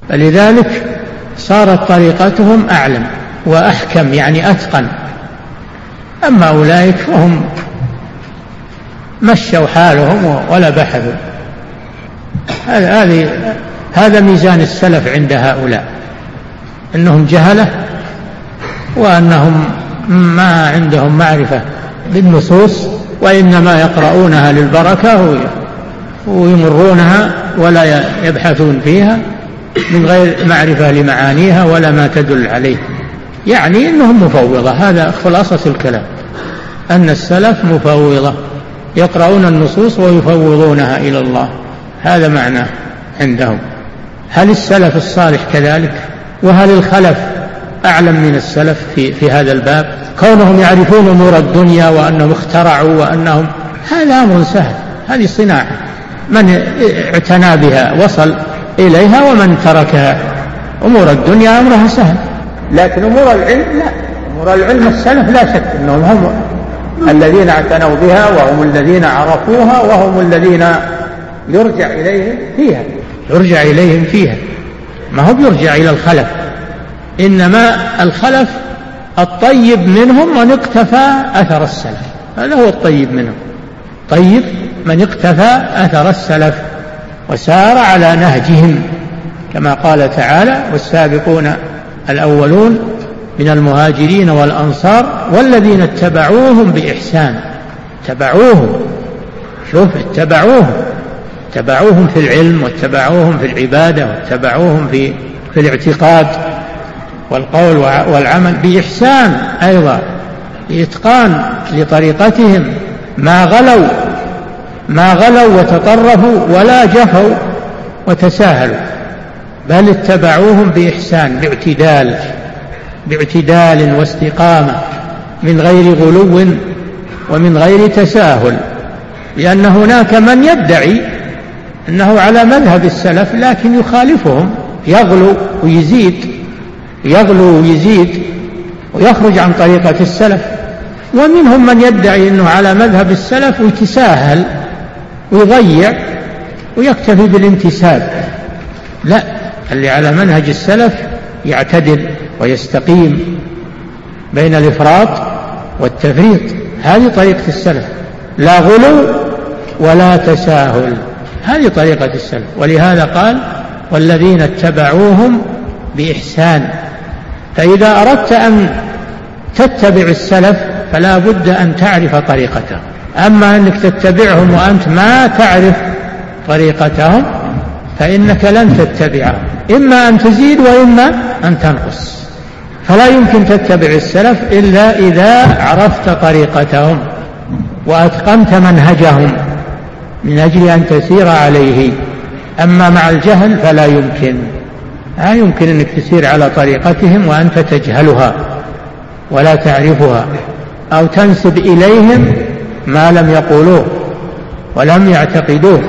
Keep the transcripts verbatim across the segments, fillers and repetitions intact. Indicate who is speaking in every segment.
Speaker 1: فلذلك صارت طريقتهم أعلم وأحكم، يعني أتقن. أما أولئك فهم مشوا حالهم ولا بحثوا. هذا هذا ميزان السلف عند هؤلاء، أنهم جهلة وأنهم ما عندهم معرفة بالنصوص، وإنما يقرؤونها للبركة ويمرونها ولا يبحثون فيها من غير معرفة لمعانيها ولا ما تدل عليه. يعني أنهم مفوضة. هذا خلاصة الكلام، أن السلف مفوضة، يقرؤون النصوص ويفوضونها إلى الله. هذا معناه عندهم. هل السلف الصالح كذلك؟ وهل الخلف أعلم من السلف في, في هذا الباب؟ كونهم يعرفون أمور الدنيا وأنهم اخترعوا وأنهم، هذا أمر سهل، هذه صناعة، من اعتنى بها وصل إليها، ومن تركها. أمور الدنيا أمرها سهل، لكن أمور العلم لا. أمور العلم السلف لا شك أنهم هم الذين اعتنوا بها، وهم الذين عرفوها، وهم الذين يرجع إليهم فيها يرجع إليهم فيها ما هو يرجع إلى الخلف. إنما الخلف الطيب منهم من اقتفى أثر السلف، هذا هو الطيب منهم. طيب من اقتفى أثر السلف وسار على نهجهم، كما قال تعالى: والسابقون الأولون من المهاجرين والأنصار والذين اتبعوهم بإحسان. اتبعوهم، شوف، اتبعوهم اتبعوهم في العلم، واتبعوهم في العبادة، واتبعوهم في, في الاعتقاد والقول والعمل بإحسان، أيضا بإتقان لطريقتهم، ما غلوا ما غلوا وتطرفوا ولا جفوا وتساهلوا، بل اتبعوهم بإحسان، باعتدال باعتدال واستقامة، من غير غلو ومن غير تساهل. لأن هناك من يدعي أنه على مذهب السلف لكن يخالفهم، يغلو ويزيد يغلو ويزيد ويخرج عن طريقة السلف. ومنهم من يدعي أنه على مذهب السلف ويتساهل ويضيع ويكتفي بالانتساب. لا، اللي على منهج السلف يعتدل ويستقيم بين الإفراط والتفريط. هذه طريقة السلف، لا غلو ولا تساهل، هذه طريقة السلف. ولهذا قال: والذين اتبعوهم بإحسان. فإذا أردت أن تتبع السلف فلا بد أن تعرف طريقتهم. أما أنك تتبعهم وأنت ما تعرف طريقتهم فإنك لن تتبعهم، إما أن تزيد وإما أن تنقص. فلا يمكن تتبع السلف إلا إذا عرفت طريقتهم وأتقنت منهجهم من أجل أن تسير عليه. أما مع الجهل فلا يمكن لا يمكن أنك تسير على طريقتهم وأنت تجهلها ولا تعرفها، أو تنسب إليهم ما لم يقولوه ولم يعتقدوه،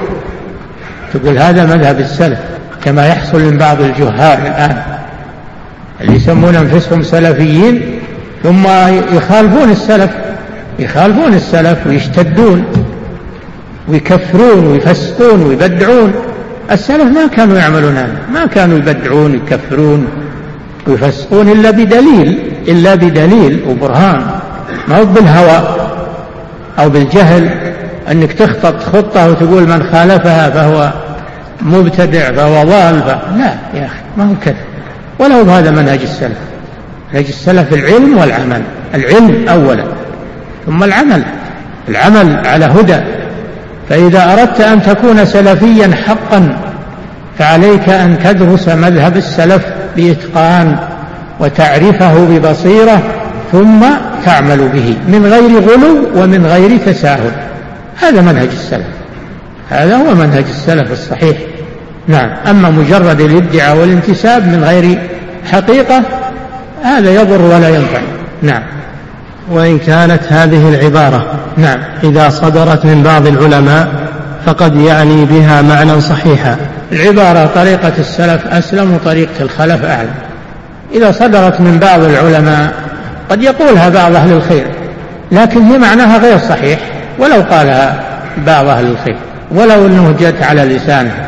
Speaker 1: تقول هذا مذهب السلف، كما يحصل من بعض الجهال الآن اللي يسمون أنفسهم سلفيين ثم يخالفون السلف يخالفون السلف ويشتدون ويكفرون ويفسقون ويبدعون. السلف ما كانوا يعملون هذا، ما كانوا يبدعون ويكفرون ويفسقون إلا بدليل إلا بدليل وبرهان، ما هو بالهوى أو بالجهل أنك تخطط خطة وتقول من خالفها فهو مبتدع فهو ضال. لا يا أخي، ما هو كذا، ولا هو هذا منهج السلف. منهج السلف العلم والعمل، العلم أولا ثم العمل، العمل على هدى. فإذا أردت أن تكون سلفيا حقا فعليك أن تدرس مذهب السلف بإتقان وتعرفه ببصيرة ثم تعمل به من غير غلو ومن غير تساهل. هذا منهج السلف، هذا هو منهج السلف الصحيح. نعم. أما مجرد الادعاء والانتساب من غير حقيقة هذا يضر ولا ينفع. نعم.
Speaker 2: وإن كانت هذه العبارة
Speaker 1: نعم
Speaker 2: إذا صدرت من بعض العلماء فقد يعني بها معنى صحيحا.
Speaker 1: العبارة طريقة السلف أسلم وطريقة الخلف أعلم. إذا صدرت من بعض العلماء قد يقولها بعض أهل الخير، لكن هي معناها غير صحيح ولو قالها بعض أهل الخير، ولو أنه جاءت على لسانه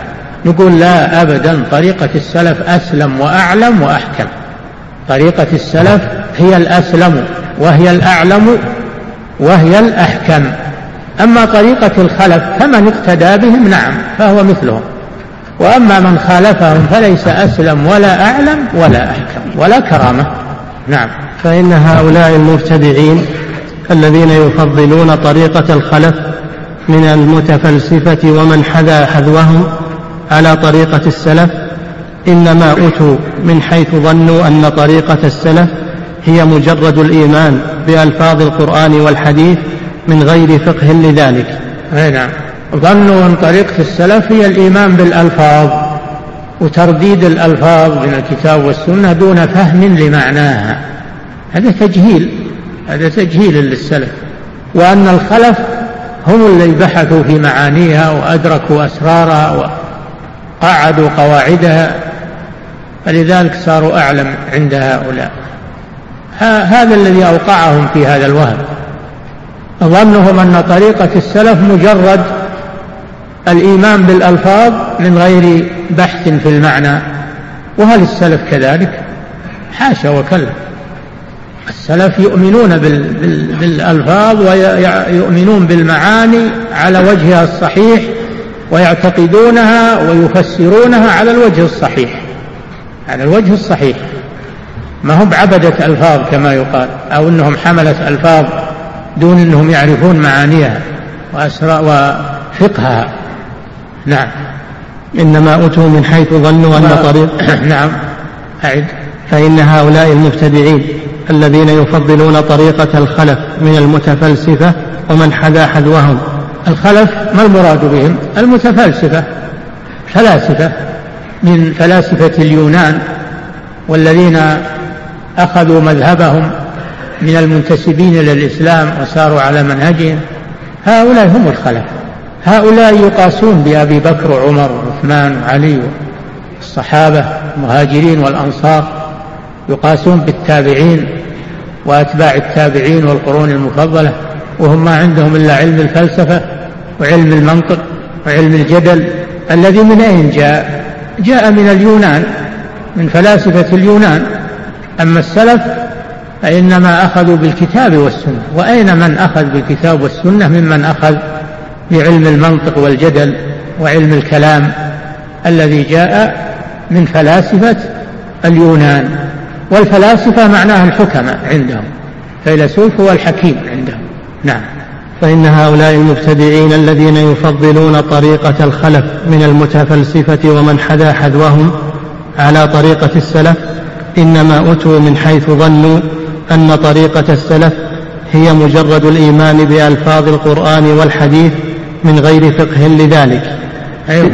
Speaker 1: نقول لا أبدا، طريقة السلف أسلم وأعلم وأحكم. طريقة السلف هي الأسلم وهي الأعلم وهي الأحكم. أما طريقة الخلف فمن اقتدى بهم نعم فهو مثلهم، وأما من خالفهم فليس أسلم ولا أعلم ولا أحكم ولا كرامة. نعم.
Speaker 2: فإن هؤلاء المبتدعين الذين يفضلون طريقة الخلف من المتفلسفة ومن حذا حذوهم على طريقة السلف إنما أتوا من حيث ظنوا أن طريقة السلف هي مجرد الإيمان بألفاظ القرآن والحديث من غير فقه لذلك.
Speaker 1: نعم، ظنوا أن طريقة السلف هي الإيمان بالألفاظ وترديد الألفاظ من الكتاب والسنة دون فهم لمعناها. هذا تجهيل، هذا تجهيل للسلف. وأن الخلف هم اللي بحثوا في معانيها وأدركوا أسرارها وقعدوا قواعدها، فلذلك صاروا أعلم عند هؤلاء. هذا الذي أوقعهم في هذا الوهم، ظنهم أن طريقة السلف مجرد الإيمان بالألفاظ من غير بحث في المعنى. وهل السلف كذلك؟ حاشا وكلا. السلف يؤمنون بالألفاظ ويؤمنون بالمعاني على وجهها الصحيح ويعتقدونها ويفسرونها على الوجه الصحيح، على الوجه الصحيح، ما هم بعبدة ألفاظ كما يقال، أو أنهم حملة ألفاظ دون أنهم يعرفون معانيها وأسرار وفقهها. نعم.
Speaker 2: إنما أتوا من حيث ظنوا أن طريق
Speaker 1: نعم أعد.
Speaker 2: فإن هؤلاء المبتدعين الذين يفضلون طريقة الخلف من المتفلسفة ومن حذا حذوهم.
Speaker 1: الخلف ما المراد بهم؟ المتفلسفة، فلاسفة من فلاسفة اليونان والذين أخذوا مذهبهم من المنتسبين إلى الإسلام وساروا على منهجهم، هؤلاء هم الخلف. هؤلاء يقاسون بأبي بكر وعمر وعثمان وعلي والصحابة المهاجرين والأنصار، يقاسون بالتابعين وأتباع التابعين والقرون المفضلة، وهم ما عندهم إلا علم الفلسفة وعلم المنطق وعلم الجدل الذي من أين جاء؟ جاء من اليونان، من فلاسفة اليونان. أما السلف فإنما أخذوا بالكتاب والسنة. وأين من أخذ بالكتاب والسنة ممن أخذ بعلم المنطق والجدل وعلم الكلام الذي جاء من فلاسفة اليونان؟ والفلاسفة معناها الحكماء عندهم، فيلسوف هو الحكيم عندهم. نعم.
Speaker 2: فإن هؤلاء المبتدعين الذين يفضلون طريقة الخلف من المتفلسفة ومن حذا حذوهم على طريقة السلف إنما أتوا من حيث ظنوا أن طريقة السلف هي مجرد الإيمان بألفاظ القرآن والحديث من غير فقه لذلك.
Speaker 1: أيوة.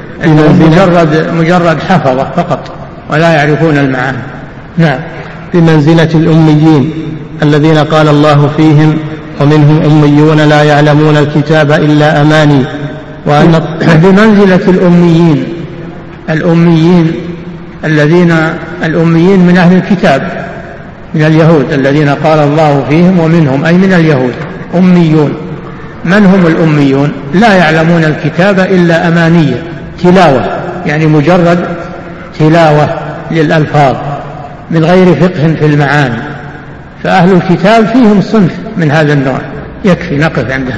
Speaker 1: مجرد, مجرد حفظة فقط ولا يعرفون المعاني.
Speaker 2: نعم. بمنزلة الأميين الذين قال الله فيهم ومنهم أميون لا يعلمون الكتاب إلا أماني.
Speaker 1: وأن بمنزلة الأميين، الأميين الذين الأميين من أهل الكتاب من اليهود الذين قال الله فيهم ومنهم، أي من اليهود أميون. من هم الأميون؟ لا يعلمون الكتاب إلا أمانية، تلاوة، يعني مجرد تلاوة للألفاظ من غير فقه في المعاني. فأهل الكتاب فيهم صنف من هذا النوع، يكفي نقف عندها.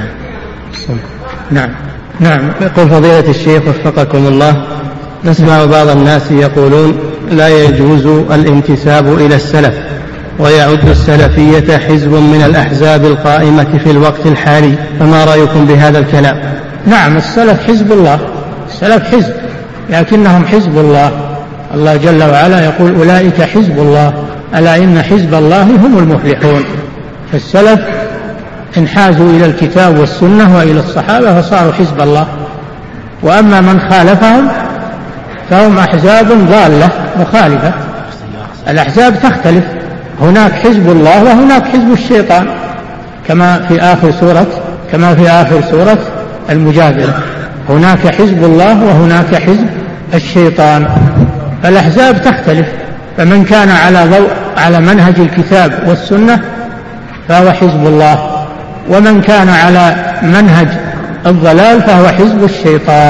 Speaker 1: نعم.
Speaker 2: نعم. يقول فضيلة الشيخ وفقكم الله، نسمع بعض الناس يقولون لا يجوز الانتساب إلى السلف، ويعد السلفية حزب من الأحزاب القائمة في الوقت الحالي، فما رأيكم بهذا الكلام؟
Speaker 1: نعم، السلف حزب الله، السلف حزب، لكنهم حزب الله. الله جل وعلا يقول أولئك حزب الله ألا إن حزب الله هم المفلحون. فالسلف انحازوا إلى الكتاب والسنة وإلى الصحابة فصاروا حزب الله. وأما من خالفهم فهم أحزاب ضالة مخالفة. الأحزاب تختلف، هناك حزب الله وهناك حزب الشيطان، كما في آخر سورة كما في آخر سورة المجادلة، هناك حزب الله وهناك حزب الشيطان. الأحزاب تختلف، فمن كان على ضوء على منهج الكتاب والسنة فهو حزب الله، ومن كان على منهج الضلال فهو حزب الشيطان.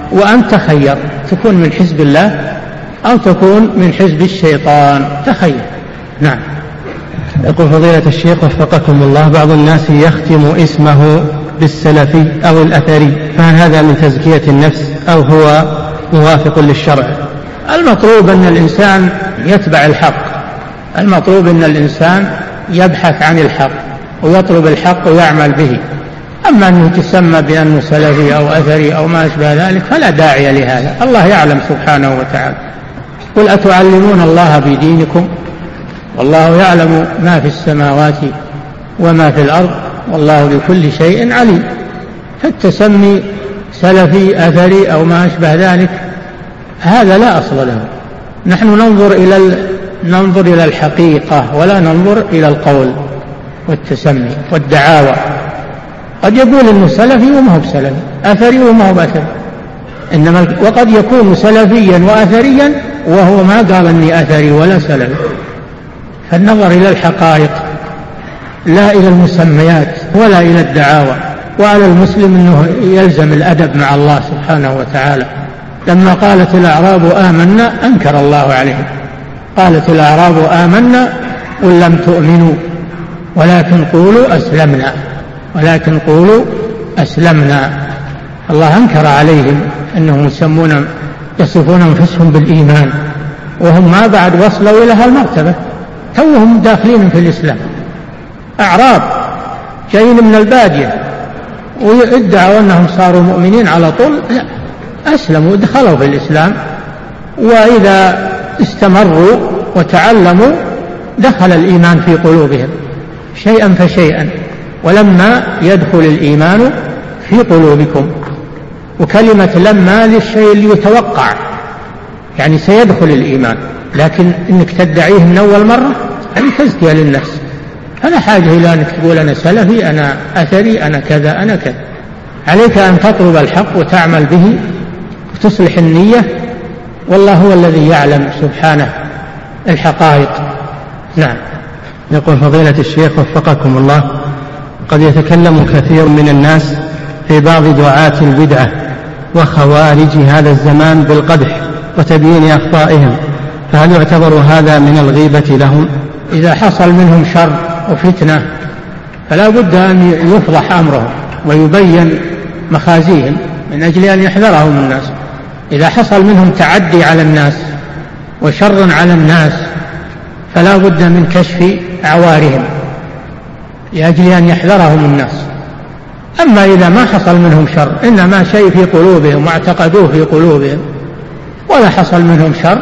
Speaker 1: وأنت تخير، تكون من حزب الله أو تكون من حزب الشيطان، تخير. نعم.
Speaker 2: يقول فضيلة الشيخ وفقكم الله، بعض الناس يختم اسمه بالسلفي أو الأثري، فهل هذا من تزكية النفس أو هو موافق للشرع؟
Speaker 1: المطلوب أن الإنسان يتبع الحق، المطلوب أن الإنسان يبحث عن الحق ويطلب الحق ويعمل به. أما أنه تسمى بأنه سلفي أو أثري أو ما أشبه ذلك فلا داعي لهذا، الله يعلم سبحانه وتعالى. قل أتعلمون الله بدينكم والله يعلم ما في السماوات وما في الأرض والله بكل شيء عليم. فالتسمي سلفي أثري أو ما أشبه ذلك هذا لا أصل له. نحن ننظر إلى ننظر إلى الحقيقة ولا ننظر إلى القول والتسمي والدعاوى. قد يقول إنه سلفي وما هو بسلفي، أثري وما هو بأثري، إنما وقد يكون سلفيا وأثريا وهو ما قال إني أثري ولا سلفي. فالنظر إلى الحقائق لا إلى المسميات ولا إلى الدعاوى. وعلى المسلم أنه يلزم الأدب مع الله سبحانه وتعالى. لما قالت الأعراب آمنا أنكر الله عليهم، قالت الأعراب آمنا قل لم تؤمنوا ولكن قولوا أسلمنا ولكن قولوا أسلمنا. الله أنكر عليهم أنهم يسمون يصفون أنفسهم بالإيمان وهم ما بعد وصلوا إلى هالمرتبة، توهم داخلين في الإسلام. أعراب جايين من البادية ويدعوا أنهم صاروا مؤمنين على طول، لا، أسلموا ودخلوا في الإسلام، وإذا استمروا وتعلموا دخل الإيمان في قلوبهم شيئا فشيئا. ولما يدخل الإيمان في قلوبكم، وكلمة لما للشيء اللي يتوقع، يعني سيدخل الإيمان، لكن إنك تدعيه من أول مرة هذه تزكية للنفس. فلا حاجة إلى أنك تقول أنا سلفي أنا أثري أنا كذا أنا كذا. عليك أن تطلب الحق وتعمل به وتصلح النية، والله هو الذي يعلم سبحانه الحقائق. نعم.
Speaker 2: يقول فضيلة الشيخ وفقكم الله، قد يتكلم كثير من الناس في بعض دعاة البدعة وخوارج هذا الزمان بالقدح وتبيين أخطائهم، فهل يعتبر هذا من الغيبة لهم؟
Speaker 1: إذا حصل منهم شر وفتنة فلا بد أن يفضح أمرهم ويبين مخازيهم من أجل أن يحذرهم الناس. إذا حصل منهم تعدي على الناس وشر على الناس فلا بد من كشف عوارهم لأجل أن يحذرهم الناس. أما إذا ما حصل منهم شر، إنما شيء في قلوبهم واعتقدوه في قلوبهم ولا حصل منهم شر،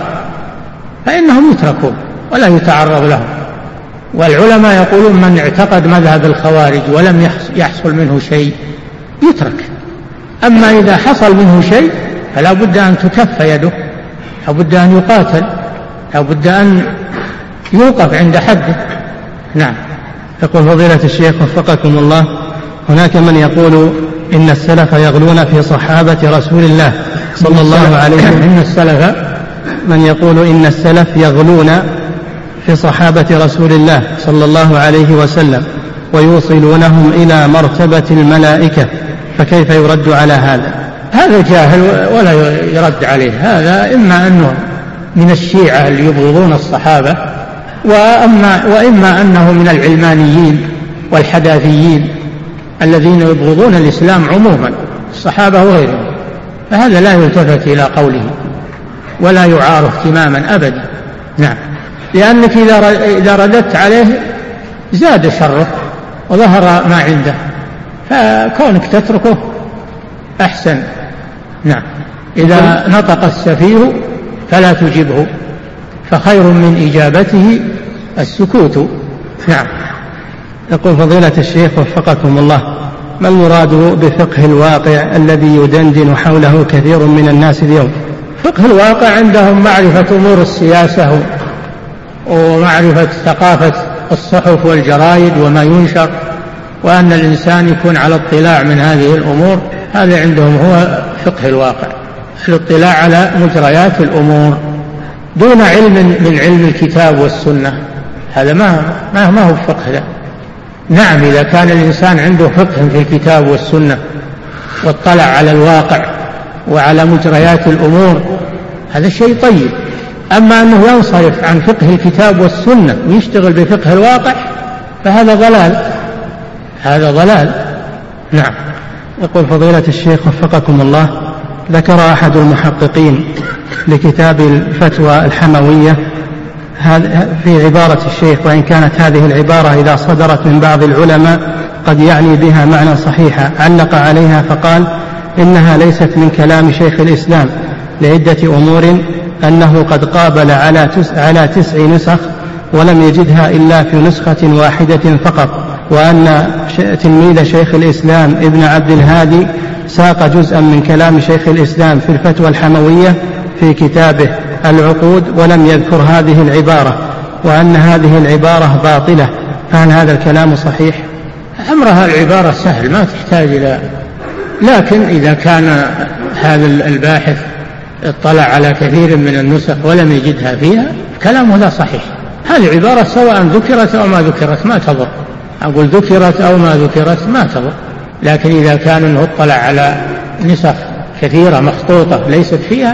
Speaker 1: فإنهم يتركون ولا يتعرض لهم. والعلماء يقولون من اعتقد مذهب الخوارج ولم يحصل منه شيء يترك. أما إذا حصل منه شيء فلا بد أن تكف يده، لا بد أن يقاتل، لا بد أن يوقف عند حده. نعم.
Speaker 2: يقول فضيلة الشيخ وفقكم الله، هناك من يقول إن السلف يغلون في صحابة رسول الله صلى الله عليه وسلم.
Speaker 1: إن السلف
Speaker 2: من يقول إن السلف يغلون في صحابة رسول الله صلى الله عليه وسلم ويوصلونهم إلى مرتبة الملائكة، فكيف يرد على هذا؟
Speaker 1: هذا جاهل ولا يرد عليه. هذا إما أنه من الشيعة اللي يبغضون الصحابة، وأما وإما أنه من العلمانيين والحداثيين الذين يبغضون الإسلام عموما، الصحابة وغيرهم. فهذا لا يلتفت إلى قوله ولا يعار اهتماما أبدا. نعم. لأنك إذا رددت عليه زاد شره وظهر ما عنده، فكونك تتركه أحسن. نعم. إذا نطق السفيه فلا تجبه، فخير من إجابته السكوت. نعم.
Speaker 2: يقول فضيلة الشيخ وفقكم الله، ما المراد بفقه الواقع الذي يدندن حوله كثير من الناس اليوم؟
Speaker 1: فقه الواقع عندهم معرفة أمور السياسة ومعرفة ثقافة الصحف والجرائد وما ينشر، وأن الإنسان يكون على اطلاع من هذه الأمور. هذا عندهم هو فقه الواقع، الاطلاع على مجريات الأمور دون علم من علم الكتاب والسنة. هذا ما ما ما هو فقه ده. نعم، إذا كان الإنسان عنده فقه في الكتاب والسنة واطلع على الواقع وعلى مجريات الأمور، هذا شيء طيب. أما أنه ينصرف عن فقه الكتاب والسنة ويشتغل بفقه الواقع فهذا ضلال، هذا ضلال. نعم.
Speaker 2: يقول فضيلة الشيخ وفقكم الله، ذكر أحد المحققين لكتاب الفتوى الحموية في عبارة الشيخ، وإن كانت هذه العبارة إذا صدرت من بعض العلماء قد يعني بها معنى صحيحا، علق عليها فقال إنها ليست من كلام شيخ الإسلام لعدة أمور: أنه قد قابل على على تسع نسخ ولم يجدها إلا في نسخة واحدة فقط، وأن تلميذ شيخ الإسلام ابن عبد الهادي ساق جزءا من كلام شيخ الإسلام في الفتوى الحموية في كتابه العقود ولم يذكر هذه العبارة، وأن هذه العبارة باطلة، فهل هذا الكلام صحيح؟
Speaker 1: أمرها العبارة سهل ما تحتاج إلى، لكن إذا كان هذا الباحث اطلع على كثير من النسخ ولم يجدها فيها كلامه لا صحيح. هذه عبارة سواء ذكرت أو ما ذكرت ما تضر، أقول ذكرت أو ما ذكرت ما تضر، لكن إذا كان أنه اطلع على نسخ كثيرة مخطوطة ليست فيها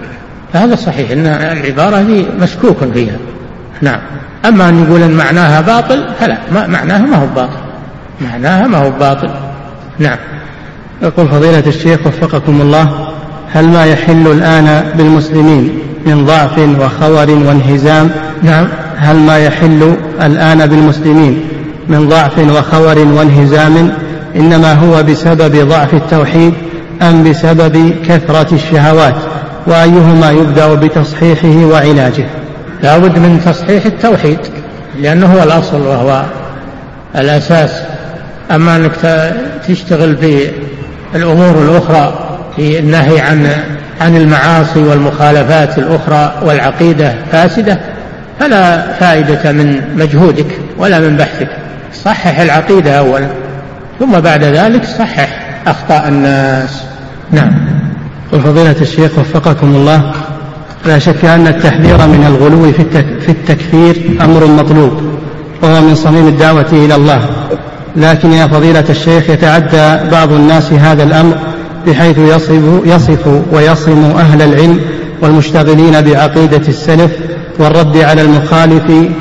Speaker 1: فهذا صحيح أن العبارة دي مشكوك فيها. نعم. أما أن يقول أن معناها باطل فلا، ما معناها ما هو باطل، معناها ما هو باطل. نعم.
Speaker 2: يقول فضيلة الشيخ وفقكم الله، هل ما يحل الآن بالمسلمين من ضعف وخور وانهزام
Speaker 1: نعم
Speaker 2: هل ما يحل الآن بالمسلمين من ضعف وخور وانهزام إنما هو بسبب ضعف التوحيد أم بسبب كثرة الشهوات، وأيهما يبدأ بتصحيحه وعلاجه؟
Speaker 1: لا بد من تصحيح التوحيد لأنه هو الأصل وهو الأساس. أما أنك تشتغل بالأمور الأخرى في النهي عن عن المعاصي والمخالفات الأخرى والعقيدة فاسدة فلا فائدة من مجهودك ولا من بحثك. صحح العقيدة أولا ثم بعد ذلك صحح أخطاء الناس. نعم.
Speaker 2: وفضيلة الشيخ وفقكم الله، لا شك أن التحذير من الغلو في التكفير أمر مطلوب وهو من صميم الدعوة إلى الله، لكن يا فضيلة الشيخ يتعدى بعض الناس هذا الأمر بحيث يصف, يصف ويصم أهل العلم والمشتغلين بعقيدة السلف والرد على المخالف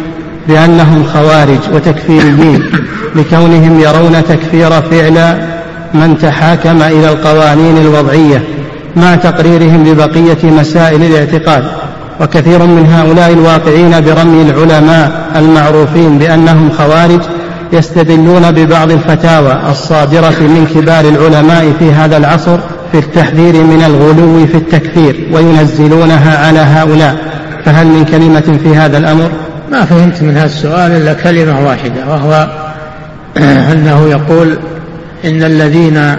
Speaker 2: بأنهم خوارج وتكفيريين لكونهم يرون تكفير فعل من تحاكم إلى القوانين الوضعية مع تقريرهم ببقية مسائل الاعتقاد. وكثير من هؤلاء الواقعين برمي العلماء المعروفين بأنهم خوارج يستدلون ببعض الفتاوى الصادرة من كبار العلماء في هذا العصر في التحذير من الغلو في التكفير وينزلونها على هؤلاء، فهل من كلمة في هذا الأمر؟
Speaker 1: ما فهمت من هذا السؤال إلا كلمة واحدة، وهو أنه يقول إن الذين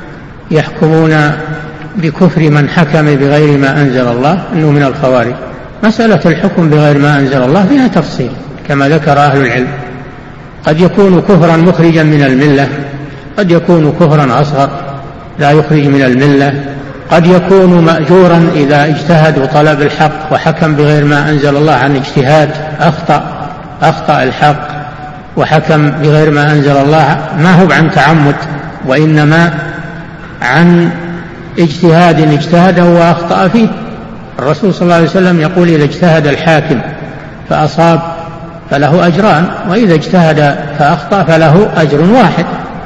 Speaker 1: يحكمون بكفر من حكم بغير ما أنزل الله أنه من الخوارج. مسألة الحكم بغير ما أنزل الله فيها تفصيل كما ذكر أهل العلم، قد يكون كفرا مخرجا من الملة، قد يكون كفرا أصغر لا يخرج من الملة، قد يكون مأجورا إذا اجتهد وطلب الحق وحكم بغير ما أنزل الله عن اجتهاد أخطأ أخطأ الحق وحكم بغير ما أنزل الله، ما هو عن تعمد وإنما عن اجتهاد اجتهده وأخطأ فيه. الرسول صلى الله عليه وسلم يقول إذا اجتهد الحاكم فأصاب فله أجران، وإذا اجتهد فأخطأ فله أجر واحد.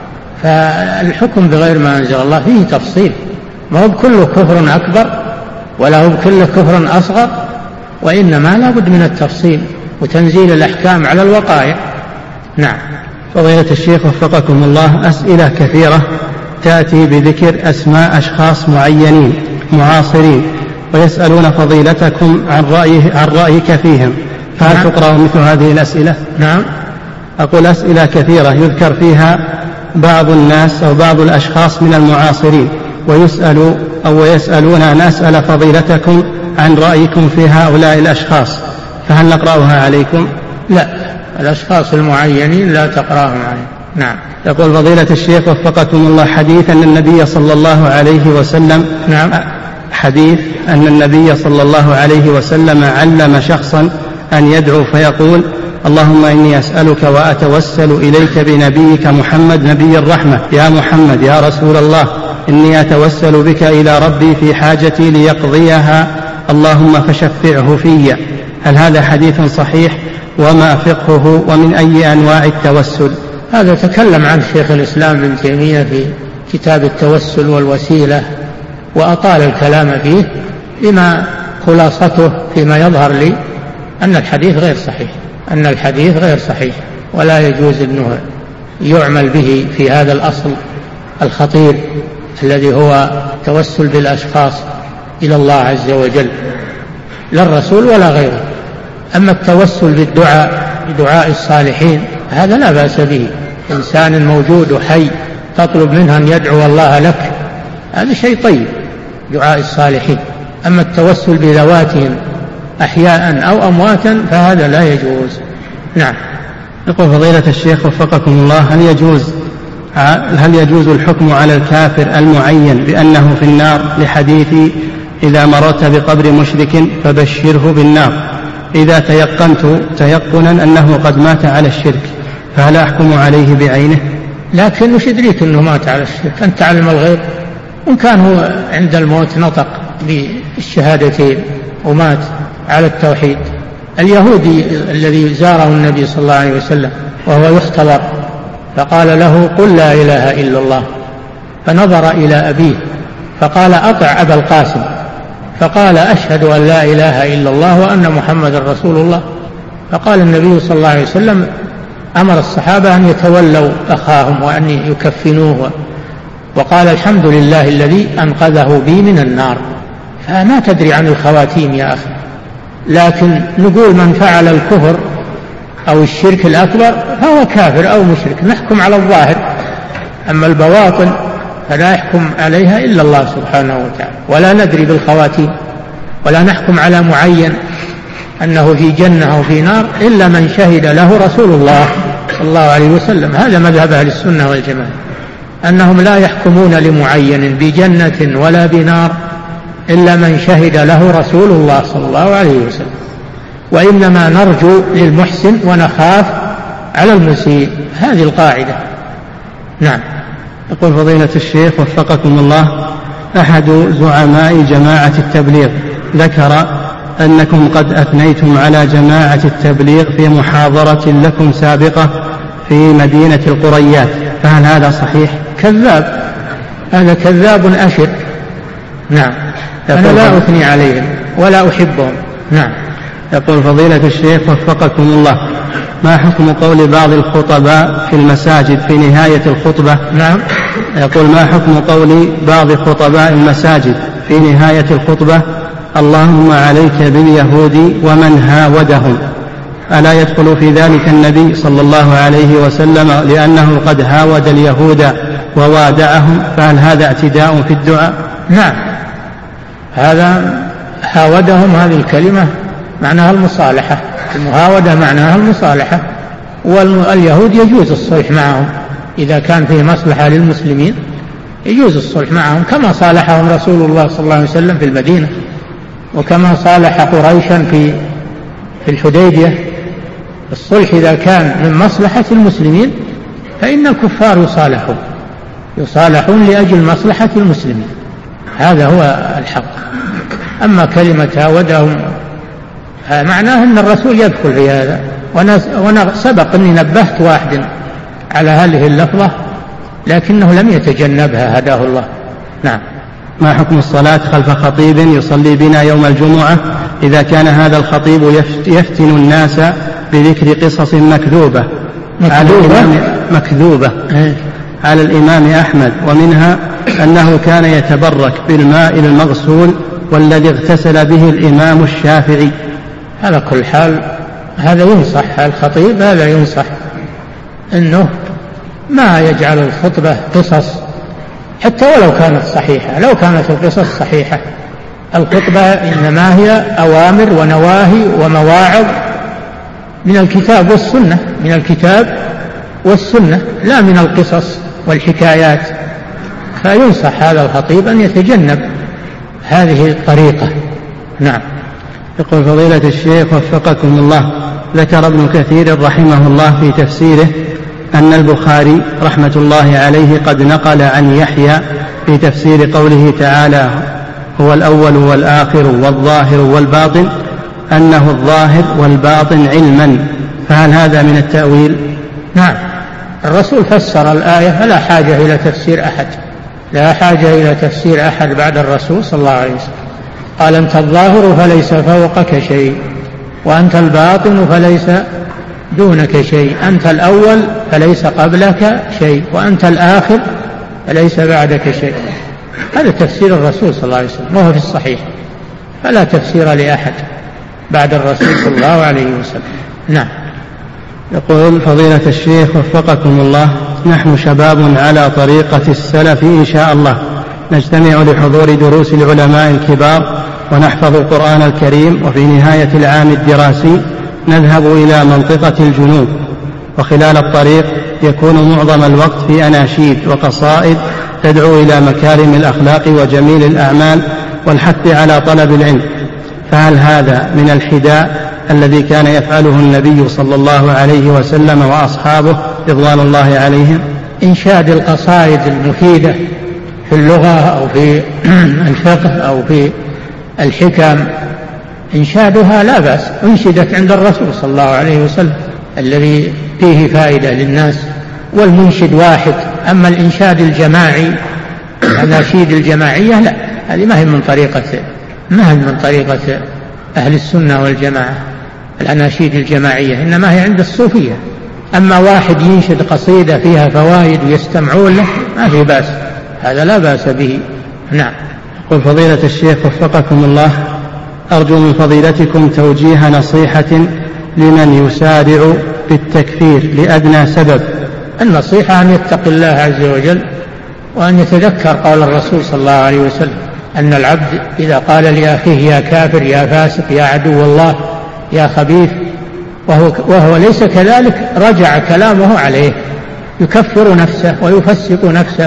Speaker 1: فالحكم بغير ما أنزل الله فيه تفصيل، ما هو بكله كفر أكبر ولا هو بكله كفر أصغر، وإنما لا بد من التفصيل وتنزيل الأحكام على الوقائع. نعم.
Speaker 2: فضيلة الشيخ وفقكم الله، أسئلة كثيرة تأتي بذكر أسماء أشخاص معينين معاصرين ويسألون فضيلتكم عن رأيه عن رأيك فيهم، فهل نعم. تقرأ مثل هذه الأسئلة؟
Speaker 1: نعم.
Speaker 2: أقول أسئلة كثيرة يذكر فيها بعض الناس أو بعض الأشخاص من المعاصرين ويسألوا أو يسألون أن أسأل فضيلتكم عن رأيكم في هؤلاء الأشخاص، فهل نقرأها عليكم؟
Speaker 1: لا، الأشخاص المعينين لا تقرأهم عليهم. نعم.
Speaker 2: يقول فضيلة الشيخ وفقكم الله، حديث أن النبي صلى الله عليه وسلم
Speaker 1: نعم.
Speaker 2: حديث أن النبي صلى الله عليه وسلم علم شخصا أن يدعو فيقول اللهم إني أسألك وأتوسل إليك بنبيك محمد نبي الرحمة، يا محمد يا رسول الله إني أتوسل بك إلى ربي في حاجتي ليقضيها اللهم فشفعه في. هل هذا حديث صحيح؟ وما فقهه ومن أي أنواع التوسل؟
Speaker 1: هذا تكلم عنه شيخ الإسلام ابن تيمية في كتاب التوسل والوسيلة وأطال الكلام فيه، لما خلاصته فيما يظهر لي أن الحديث غير صحيح أن الحديث غير صحيح ولا يجوز أنه يعمل به في هذا الأصل الخطير الذي هو التوسل بالأشخاص إلى الله عز وجل، لا الرسول ولا غيره. أما التوسل بالدعاء بدعاء الصالحين هذا لا بأس به، إنسان موجود وحي تطلب منه أن يدعو الله لك، هذا شيء طيب دعاء الصالحين. أما التوسل بذواتهم أحياء أو أمواتا فهذا لا يجوز. نعم.
Speaker 2: يقول فضيلة الشيخ وفقكم الله، هل يجوز هل يجوز الحكم على الكافر المعين بأنه في النار لحديث إذا مررت بقبر مشرك فبشره بالنار، إذا تيقنت تيقنا أنه قد مات على الشرك فهل أحكم عليه بعينه؟
Speaker 1: لكن وش يدريك أنه مات على الشرك؟ أنت تعلم الغيب، وإن كان هو عند الموت نطق بالشهادتين ومات على التوحيد. اليهودي الذي زاره النبي صلى الله عليه وسلم وهو يختبر فقال له قل لا إله إلا الله، فنظر إلى أبيه فقال أطع أبا القاسم، فقال أشهد أن لا إله إلا الله وأن محمد رسول الله. فقال النبي صلى الله عليه وسلم أمر الصحابة أن يتولوا أخاهم وأن يكفنوه، وقال الحمد لله الذي أنقذه بي من النار. فما تدري عن الخواتيم يا أخي، لكن نقول من فعل الكفر أو الشرك الأكبر فهو كافر أو مشرك، نحكم على الظاهر، أما البواطن فلا يحكم عليها إلا الله سبحانه وتعالى، ولا ندري بالخواتيم، ولا نحكم على معين أنه في جنة أو في نار إلا من شهد له رسول الله صلى الله عليه وسلم. هذا مذهب أهل السنة والجماعة، أنهم لا يحكمون لمعين بجنة ولا بنار إلا من شهد له رسول الله صلى الله عليه وسلم، وإنما نرجو للمحسن ونخاف على المسيء، هذه القاعدة. نعم.
Speaker 2: يقول فضيلة الشيخ وفقكم الله، أحد زعماء جماعة التبليغ ذكر أنكم قد أثنيتم على جماعة التبليغ في محاضرة لكم سابقة في مدينة القريات، فهل هذا صحيح؟
Speaker 1: كذاب، هذا كذاب أشر. نعم. أنا لا أثني عليهم ولا أحبهم. نعم.
Speaker 2: يقول فضيلة الشيخ وفقكم الله، ما حكم قول بعض الخطباء في المساجد في نهاية الخطبة؟
Speaker 1: نعم.
Speaker 2: يقول ما حكم قول بعض خطباء المساجد في نهاية الخطبة اللهم عليك باليهود ومن هاودهم، ألا يدخل في ذلك النبي صلى الله عليه وسلم لأنه قد هاود اليهود ووادعهم، فهل هذا اعتداء في الدعاء؟
Speaker 1: نعم، هذا هاودهم، هذه الكلمة معناها المصالحة، المهاودة معناها المصالحة، واليهود يجوز الصلح معهم إذا كان فيه مصلحة للمسلمين، يجوز الصلح معهم كما صالحهم رسول الله صلى الله عليه وسلم في المدينة، وكما صالح قريشا في في الحديبية. الصلح إذا كان من مصلحة المسلمين فإن الكفار يصالحون يصالحون لأجل مصلحة المسلمين، هذا هو الحق. أما كلمة هاودهم معناه أن الرسول يدخل في هذا، وأنا سبق أني نبهت واحد على هذه اللفظة لكنه لم يتجنبها هداه الله. نعم.
Speaker 2: ما حكم الصلاة خلف خطيب يصلي بنا يوم الجمعة إذا كان هذا الخطيب يفتن الناس بذكر قصص مكذوبة
Speaker 1: مكذوبة,
Speaker 2: على مكذوبة على الإمام أحمد، ومنها أنه كان يتبرك بالماء المغسول والذي اغتسل به الإمام الشافعي؟
Speaker 1: على كل حال هذا ينصح الخطيب، هذا ينصح أنه ما يجعل الخطبة قصص حتى ولو كانت صحيحة، لو كانت القصص صحيحة. الخطبة إنما هي أوامر ونواهي ومواعظ من الكتاب والسنة، من الكتاب والسنة لا من القصص والحكايات، فينصح هذا الخطيب أن يتجنب هذه الطريقة. نعم.
Speaker 2: يقول فضيلة الشيخ وفقكم الله، ذكر ابن كثير رحمه الله في تفسيره أن البخاري رحمة الله عليه قد نقل عن يحيى في تفسير قوله تعالى هو الأول والآخر والظاهر والباطن أنه الظاهر والباطن علما، فهل هذا من التأويل؟
Speaker 1: نعم، الرسول فسر الآية فلا حاجة إلى تفسير أحد، لا حاجة إلى تفسير أحد بعد الرسول صلى الله عليه وسلم. قال أنت الظاهر فليس فوقك شيء، وأنت الباطن فليس دونك شيء، أنت الأول فليس قبلك شيء، وأنت الآخر فليس بعدك شيء. هذا تفسير الرسول صلى الله عليه وسلم وهو في الصحيح، فلا تفسير لأحد بعد الرسول صلى الله عليه وسلم. نعم.
Speaker 2: يقول فضيلة الشيخ وفقكم الله، نحن شباب على طريقة السلف إن شاء الله، نجتمع لحضور دروس العلماء الكبار ونحفظ القرآن الكريم، وفي نهاية العام الدراسي نذهب إلى منطقة الجنوب، وخلال الطريق يكون معظم الوقت في أناشيد وقصائد تدعو إلى مكارم الأخلاق وجميل الأعمال والحث على طلب العلم، فهل هذا من الحداء الذي كان يفعله النبي صلى الله عليه وسلم وأصحابه رضوان الله عليهم؟
Speaker 1: إنشاد القصائد المفيدة في اللغة أو في الفقه أو في الحكم، إنشادها لا بأس، أنشدت عند الرسول صلى الله عليه وسلم الذي فيه فائدة للناس، والمنشد واحد. أما الإنشاد الجماعي، الأناشيد الجماعية لا، هذه ما هي من طريقة ما هي من طريقة أهل السنة والجماعة، الأناشيد الجماعية إنما هي عند الصوفية. أما واحد ينشد قصيدة فيها فوائد ويستمعون له ما في بأس، هذا لا بأس به. نعم.
Speaker 2: قل فضيلة الشيخ وفقكم الله، أرجو من فضيلتكم توجيه نصيحة لمن يسارع بالتكفير لأدنى سبب.
Speaker 1: النصيحة أن يتقي الله عز وجل، وأن يتذكر قول الرسول صلى الله عليه وسلم أن العبد إذا قال لأخيه يا كافر يا فاسق يا عدو الله يا خبيث وهو, وهو ليس كذلك، رجع كلامه عليه، يكفر نفسه ويفسق نفسه،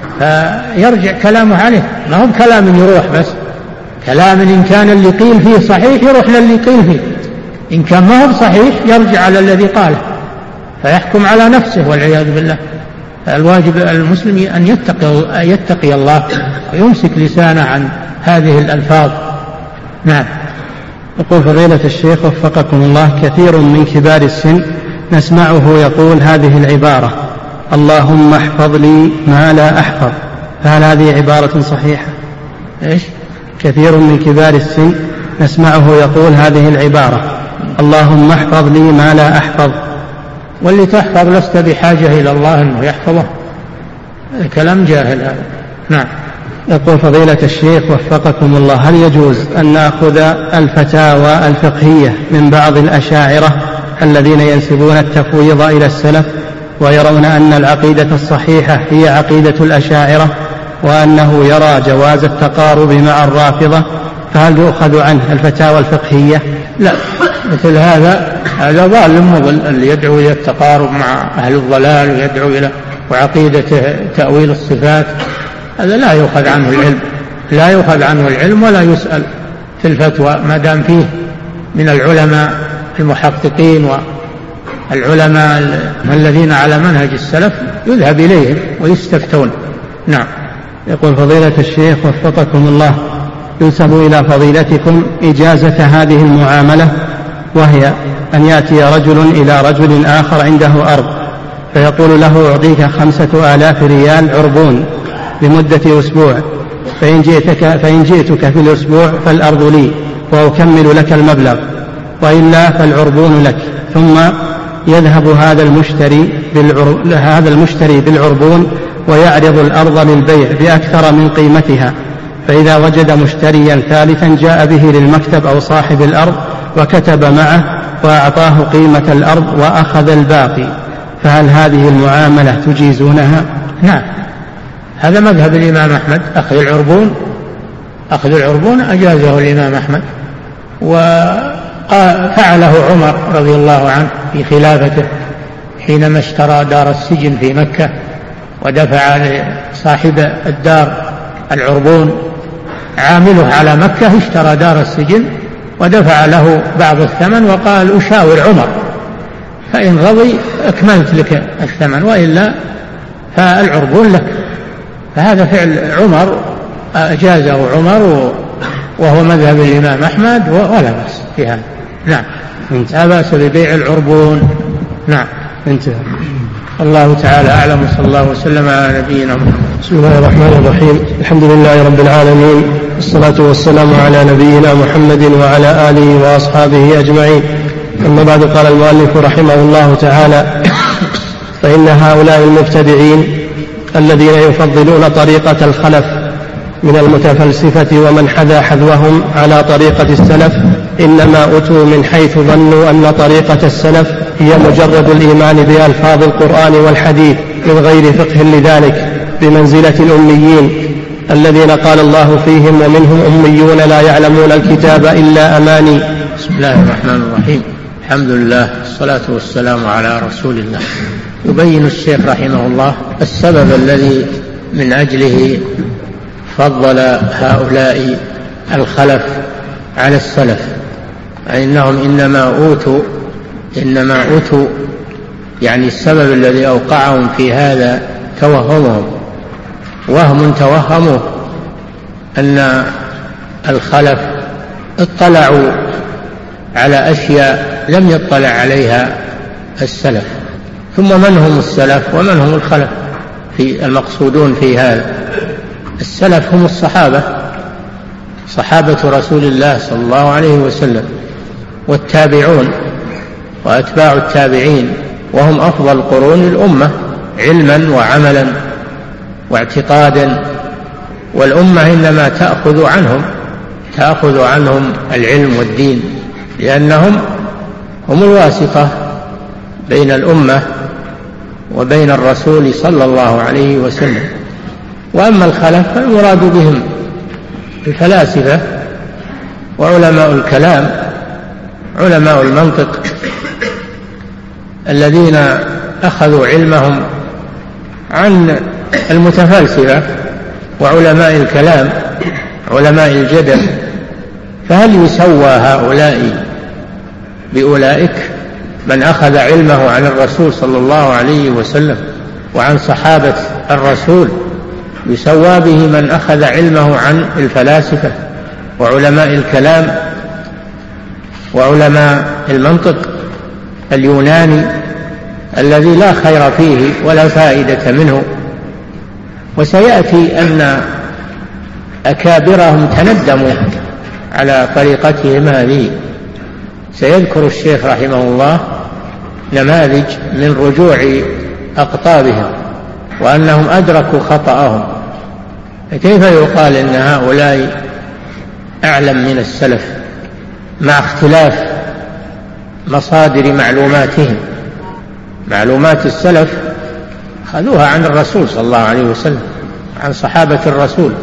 Speaker 1: فيرجع كلامه عليه، ما هو كلام يروح بس، كلام إن كان اللي قيل فيه صحيح يروح للي قيل فيه، إن كان ما هو صحيح يرجع على الذي قاله، فيحكم على نفسه والعياذ بالله. الواجب المسلم أن يتقي, يتقي الله ويمسك لسانه عن هذه الألفاظ. نعم.
Speaker 2: يقول فضيلة الشيخ وفقكم الله، كثير من كبار السن نسمعه يقول هذه العبارة اللهم احفظ لي ما لا أحفظ، فهل هذه عبارة صحيحة؟
Speaker 1: إيش؟
Speaker 2: كثير من كبار السن نسمعه يقول هذه العبارة اللهم احفظ لي ما لا أحفظ.
Speaker 1: واللي تحفظ لست بحاجة إلى الله أنه يحفظه، الكلام جاهل هذا. نعم.
Speaker 2: يقول فضيلة الشيخ وفقكم الله، هل يجوز أن نأخذ الفتاوى الفقهية من بعض الأشاعرة الذين ينسبون التفويض إلى السلف ويرون أن العقيدة الصحيحة هي عقيدة الأشاعرة، وأنه يرى جواز التقارب مع الرافضة، فهل يؤخذ عنه الفتاوى الفقهية؟
Speaker 1: لا، مثل هذا هذا ضال مضل، اللي يدعو إلى التقارب مع أهل الضلال ويدعو إلى وعقيدة تأويل الصفات، هذا لا يؤخذ عنه العلم، لا يؤخذ عنه العلم ولا يسأل في الفتوى، ما دام فيه من العلماء المحققين والعلماء الذين على منهج السلف يذهب إليهم ويستفتون. نعم.
Speaker 2: يقول فضيلة الشيخ وفقكم الله، ينسب إلى فضيلتكم إجازة هذه المعاملة، وهي أن يأتي رجل إلى رجل آخر عنده أرض فيقول له أعطيك خمسة آلاف ريال عربون لمدة أسبوع، فإن جئتك, فإن جئتك في الأسبوع فالأرض لي وأكمل لك المبلغ، وإلا فالعربون لك. ثم يذهب هذا المشتري, هذا المشتري بالعربون ويعرض الأرض للبيع بأكثر من قيمتها، فإذا وجد مشتريا ثالثا جاء به للمكتب أو صاحب الأرض وكتب معه وأعطاه قيمة الأرض وأخذ الباقي، فهل هذه المعاملة تجيزونها؟
Speaker 1: نعم، هذا مذهب الإمام أحمد، أخذ العربون أخذ العربون أجازه الإمام أحمد، وفعله عمر رضي الله عنه في خلافته حينما اشترى دار السجن في مكة ودفع لصاحب الدار العربون، عامله على مكة اشترى دار السجن ودفع له بعض الثمن وقال أشاور عمر، فإن رضي أكملت لك الثمن، وإلا فالعربون لك. فهذا فعل عمر أجازه عمر وهو مذهب الإمام أحمد ولا بأس في هذا. نعم، لا بأس ببيع العربون. نعم، انتهى. الله تعالى أعلم، صلى الله وسلم على نبينا محمد.
Speaker 2: بسم الله الرحمن الرحيم. الحمد لله رب العالمين، والصلاة والسلام على نبينا محمد وعلى آله وأصحابه أجمعين. أما بعد، قال المؤلف رحمه الله تعالى: فإن هؤلاء المبتدعين الذين يفضلون طريقة الخلف من المتفلسفة ومن حذا حذوهم على طريقة السلف إنما أتوا من حيث ظنوا أن طريقة السلف هي مجرد الإيمان بألفاظ القرآن والحديث من غير فقه لذلك، بمنزلة الأميين الذين قال الله فيهم: ومنهم أميون لا يعلمون الكتاب إلا أماني.
Speaker 1: بسم الله الرحمن الرحيم. الحمد لله، الصلاة والسلام على رسول الله. يبين الشيخ رحمه الله السبب الذي من أجله فضل هؤلاء الخلف على السلف، فإنهم إنما أوتوا إنما أوتوا يعني السبب الذي أوقعهم في هذا توهمهم، وهم توهموا أن الخلف اطلعوا على أشياء لم يطلع عليها السلف. ثم من هم السلف ومن هم الخلف في المقصودون في هذا؟ السلف هم الصحابة، صحابة رسول الله صلى الله عليه وسلم، والتابعون وأتباع التابعين، وهم أفضل قرون الأمة علما وعملا واعتقادا. والأمة إنما تأخذ عنهم تأخذ عنهم العلم والدين، لأنهم هم الواسطة بين الأمة وبين الرسول صلى الله عليه وسلم. وأما الخلف فالمراد بهم الفلاسفة وعلماء الكلام، علماء المنطق، الذين أخذوا علمهم عن المتفلسفة وعلماء الكلام، علماء الجدل. فهل يسوى هؤلاء بأولئك؟ من أخذ علمه عن الرسول صلى الله عليه وسلم وعن صحابة الرسول يسوى به من أخذ علمه عن الفلاسفة وعلماء الكلام وعلماء المنطق اليوناني الذي لا خير فيه ولا فائدة منه. وسيأتي أن أكابرهم تندموا على طريقتهم هذه. سيذكر الشيخ رحمه الله نماذج من رجوع أقطابهم وأنهم أدركوا خطأهم. فكيف يقال إن هؤلاء أعلم من السلف مع اختلاف مصادر معلوماتهم؟ معلومات السلف خذوها عن الرسول صلى الله عليه وسلم، عن صحابة الرسول،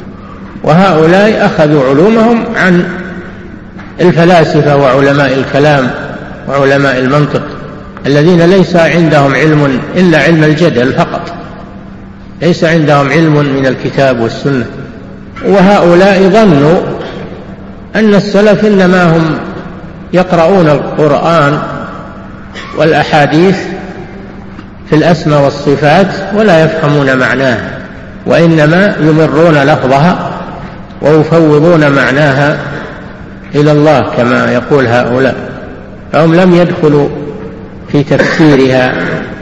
Speaker 1: وهؤلاء أخذوا علومهم عن الفلاسفة وعلماء الكلام وعلماء المنطق الذين ليس عندهم علم إلا علم الجدل فقط، ليس عندهم علم من الكتاب والسنة. وهؤلاء ظنوا أن السلف إنما هم يقرؤون القرآن والأحاديث في الأسماء والصفات ولا يفهمون معناها، وإنما يمرون لفظها ويفوضون معناها إلى الله كما يقول هؤلاء. فهم لم يدخلوا في تفسيرها.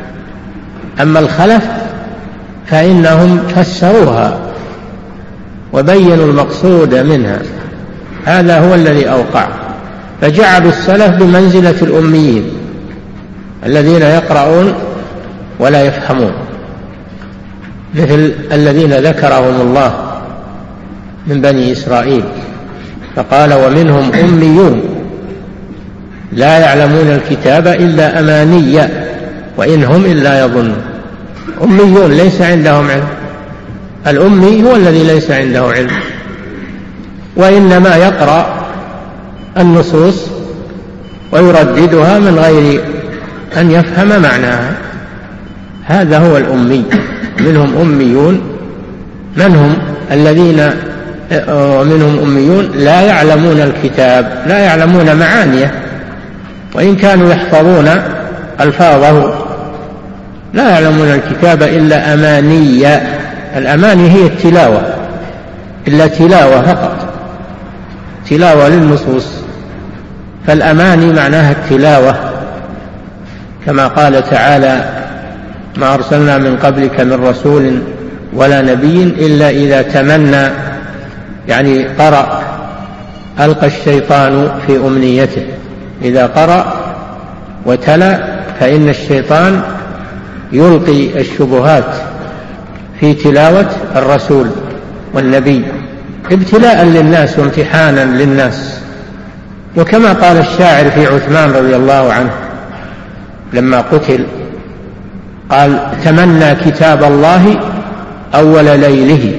Speaker 1: أما الخلف فإنهم فسروها وبينوا المقصود منها. هذا هو الذي أوقع. فجعلوا السلف بمنزلة الأميين الذين يقرؤون ولا يفهمون، مثل الذين ذكرهم الله من بني إسرائيل، فقال: ومنهم أميون لا يعلمون الكتاب إلا أماني وإن هم إلا يظنون. أميون ليس عندهم علم. الأمي هو الذي ليس عنده علم، وإنما يقرأ النصوص ويرددها من غير أن يفهم معناها. هذا هو الأمي. منهم أميون، من هم الذين ومنهم أميون لا يعلمون الكتاب، لا يعلمون معانيه، وإن كانوا يحفظون ألفاظه، لا يعلمون الكتاب إلا أماني. الأماني هي التلاوة، إلا تلاوة فقط، تلاوة للنصوص، فالأماني معناها التلاوة، كما قال تعالى: ما أرسلنا من قبلك من رسول ولا نبي إلا إذا تمنى، يعني قرأ، ألقى الشيطان في أمنيته. إذا قرأ وتلا فإن الشيطان يلقي الشبهات في تلاوة الرسول والنبي ابتلاء للناس وامتحانا للناس. وكما قال الشاعر في عثمان رضي الله عنه لما قتل، قال: تمنى كتاب الله أول ليله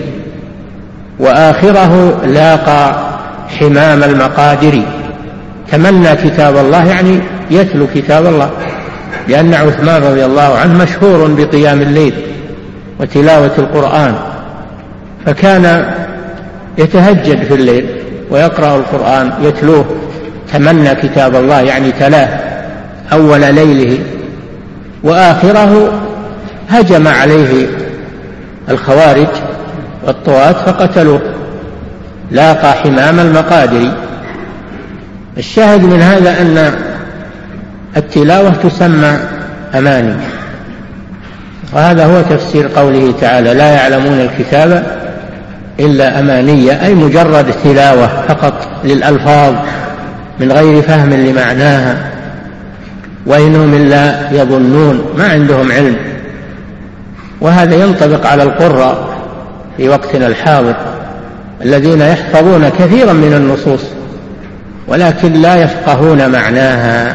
Speaker 1: وآخره لاقى حمام المقادر. تمنى كتاب الله يعني يتلو كتاب الله، لأن عثمان رضي الله عنه مشهور بقيام الليل وتلاوة القرآن، فكان يتهجد في الليل ويقرأ القرآن يتلوه. تمنى كتاب الله يعني تلاه أول ليله، وآخره هجم عليه الخوارج والطغاة فقتلوه، لاقى حمام المقادر. الشاهد من هذا أن التلاوة تسمى أماني، وهذا هو تفسير قوله تعالى: لا يعلمون الكتاب إلا أماني، أي مجرد تلاوة فقط للألفاظ من غير فهم لمعناها، وإنهم إلا يظنون، ما عندهم علم. وهذا ينطبق على القراء في وقتنا الحاضر الذين يحفظون كثيرا من النصوص ولكن لا يفقهون معناها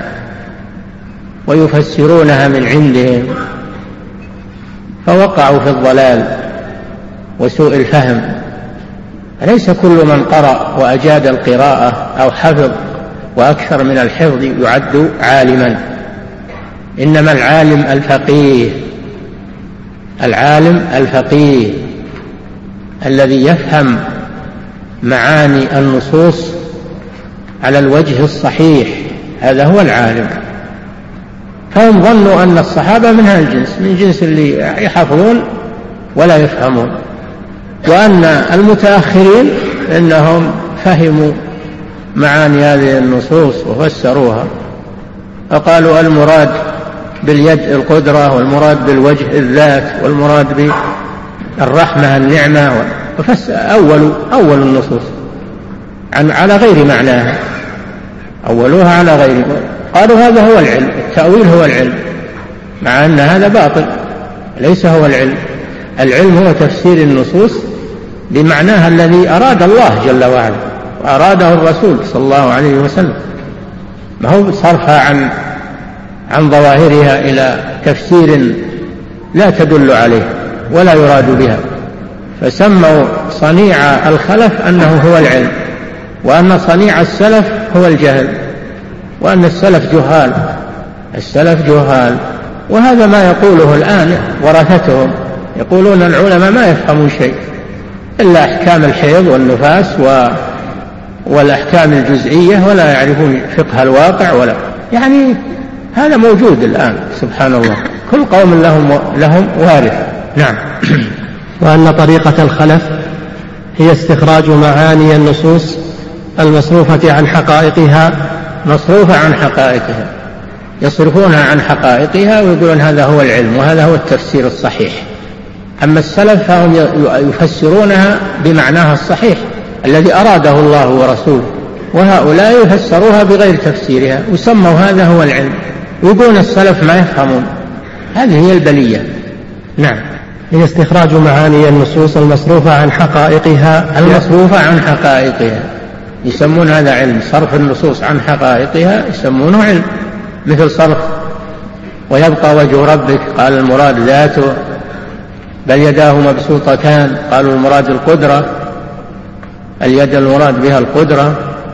Speaker 1: ويفسرونها من عندهم، فوقعوا في الضلال وسوء الفهم. ليس كل من قرأ وأجاد القراءة أو حفظ وأكثر من الحفظ يعد عالما، إنما العالم الفقيه، العالم الفقيه الذي يفهم معاني النصوص على الوجه الصحيح، هذا هو العالم. فهم ظنوا أن الصحابة من هذا الجنس، من جنس اللي يحفظون ولا يفهمون، وأن المتأخرين إنهم فهموا معاني هذه النصوص وفسروها، فقالوا المراد باليد القدرة، والمراد بالوجه الذات، والمراد بالرحمة النعمة، وأول أول النصوص على غير معناها، أولوها على غير، قالوا هذا هو العلم، التأويل هو العلم، مع أن هذا باطل، ليس هو العلم. العلم هو تفسير النصوص بمعناها الذي أراد الله جل وعلا وأراده الرسول صلى الله عليه وسلم، ما هو صرفها عن عن ظواهرها إلى تفسير لا تدل عليه ولا يراد بها. فسموا صنيع الخلف أنه هو العلم، وأن صنيع السلف هو الجهل، وأن السلف جهال، السلف جهال. وهذا ما يقوله الآن ورثتهم، يقولون العلماء ما يفهمون شيء إلا أحكام الحيض والنفاس و... والأحكام الجزئية، ولا يعرفون فقه الواقع، ولا يعني هذا موجود الآن سبحان الله، كل قوم لهم, لهم وارث. نعم.
Speaker 2: وأن طريقة الخلف هي استخراج معاني النصوص المصروفة عن حقائقها،
Speaker 1: مصروفة عن حقائقها، يصرفونها عن حقائقها ويقولون هذا هو العلم وهذا هو التفسير الصحيح. أما السلف فهم يفسرونها بمعناها الصحيح الذي أراده الله ورسوله، وهؤلاء يفسروها بغير تفسيرها وسموا هذا هو العلم، ويقولون السلف ما يفهمون. هذه هي البلية. نعم.
Speaker 2: هي استخراج معاني النصوص المصروفة عن حقائقها،
Speaker 1: المصروفة عن حقائقها يسمون هذا علم، صرف النصوص عن حقائقها يسمونه علم، مثل صرف ويبقى وجه ربك، قال المراد ذاته، بل يداه مبسوطتان، قالوا المراد القدرة، اليد المراد بها القدرة،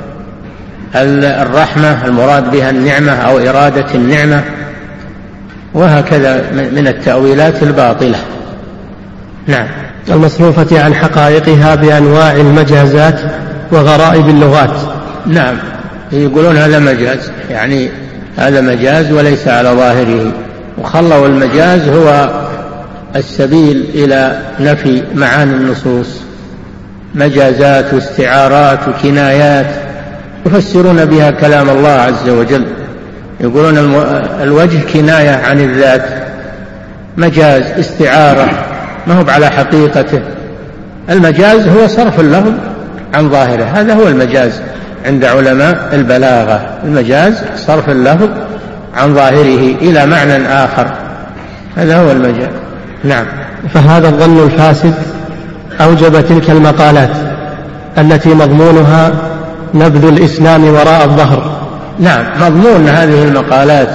Speaker 1: الرحمة المراد بها النعمة أو إرادة النعمة، وهكذا من التأويلات الباطلة. نعم.
Speaker 2: المصروفة عن حقائقها بأنواع المجازات وغرائب اللغات.
Speaker 1: نعم، يقولون هذا مجاز، يعني هذا مجاز وليس على ظاهره. وخلوا المجاز هو السبيل إلى نفي معاني النصوص، مجازات واستعارات وكنايات يفسرون بها كلام الله عز وجل. يقولون الوجه كناية عن الذات، مجاز استعارة ما هو على حقيقته. المجاز هو صرف اللفظ عن ظاهره، هذا هو المجاز عند علماء البلاغة. المجاز صرف اللفظ عن ظاهره إلى معنى آخر، هذا هو المجاز. نعم.
Speaker 2: فهذا الظن الفاسد أوجب تلك المقالات التي مضمونها نبذ الإسلام وراء الظهر.
Speaker 1: نعم، مضمون هذه المقالات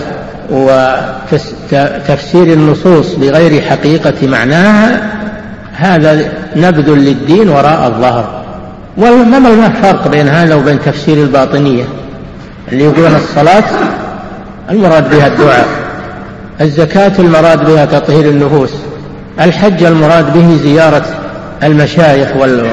Speaker 1: وتفسير النصوص بغير حقيقة معناها هذا نبذ للدين وراء الظهر. وما الفرق بين هذا وبين تفسير الباطنية اللي يقولون الصلاة المراد بها الدعاء، الزكاة المراد بها تطهير النفوس، الحج المراد به زيارة المشايخ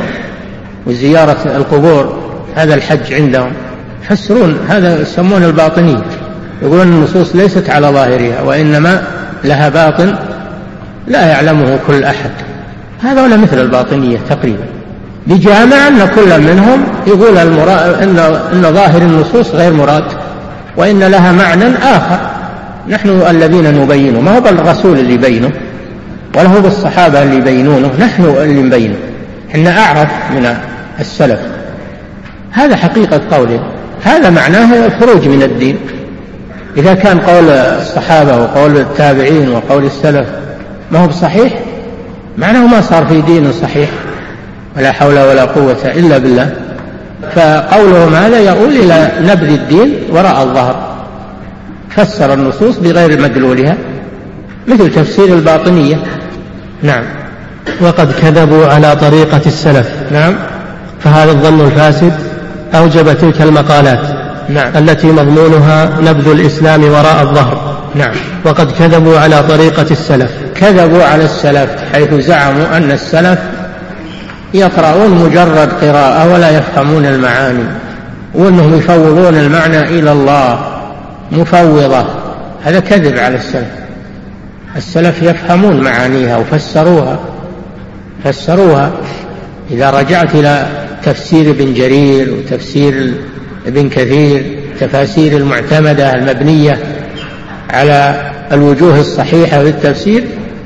Speaker 1: وزيارة القبور، هذا الحج عندهم. يفسرون هذا يسمون الباطنية، يقولون النصوص ليست على ظاهرها وإنما لها باطن لا يعلمه كل أحد. هذا ولا مثل الباطنية تقريبا، بجامع أن كل منهم يقول المراد إن, إن ظاهر النصوص غير مراد وإن لها معنى آخر نحن الذين نبينه، ما هو بالرسول اللي يبينه ولا هو بالصحابة اللي يبينونه، نحن اللي نبينه، إحنا أعرف من السلف. هذا حقيقة قوله، هذا معناه الخروج من الدين. إذا كان قول الصحابة وقول التابعين وقول السلف ما هو بصحيح معناه ما صار في دين صحيح، ولا حول ولا قوة إلا بالله. فقولهم هذا يقول إلى نبذ الدين وراء الظهر، فسر النصوص بغير مدلولها مثل تفسير الباطنية. نعم.
Speaker 2: وقد كذبوا على طريقة السلف.
Speaker 1: نعم.
Speaker 2: فهذا الظن الفاسد أوجب تلك المقالات
Speaker 1: نعم.
Speaker 2: التي مضمونها نبذ الإسلام وراء الظهر.
Speaker 1: نعم.
Speaker 2: وقد كذبوا على طريقة السلف.
Speaker 1: كذبوا على السلف حيث زعموا أن السلف يقرؤون مجرد قراءة ولا يفهمون المعاني، وأنهم يفوضون المعنى إلى الله مفوضة. هذا كذب على السلف. السلف يفهمون معانيها وفسروها فسروها إذا رجعت إلى تفسير ابن جرير وتفسير ابن كثير، تفاسير المعتمدة المبنية على الوجوه الصحيحة في التفسير،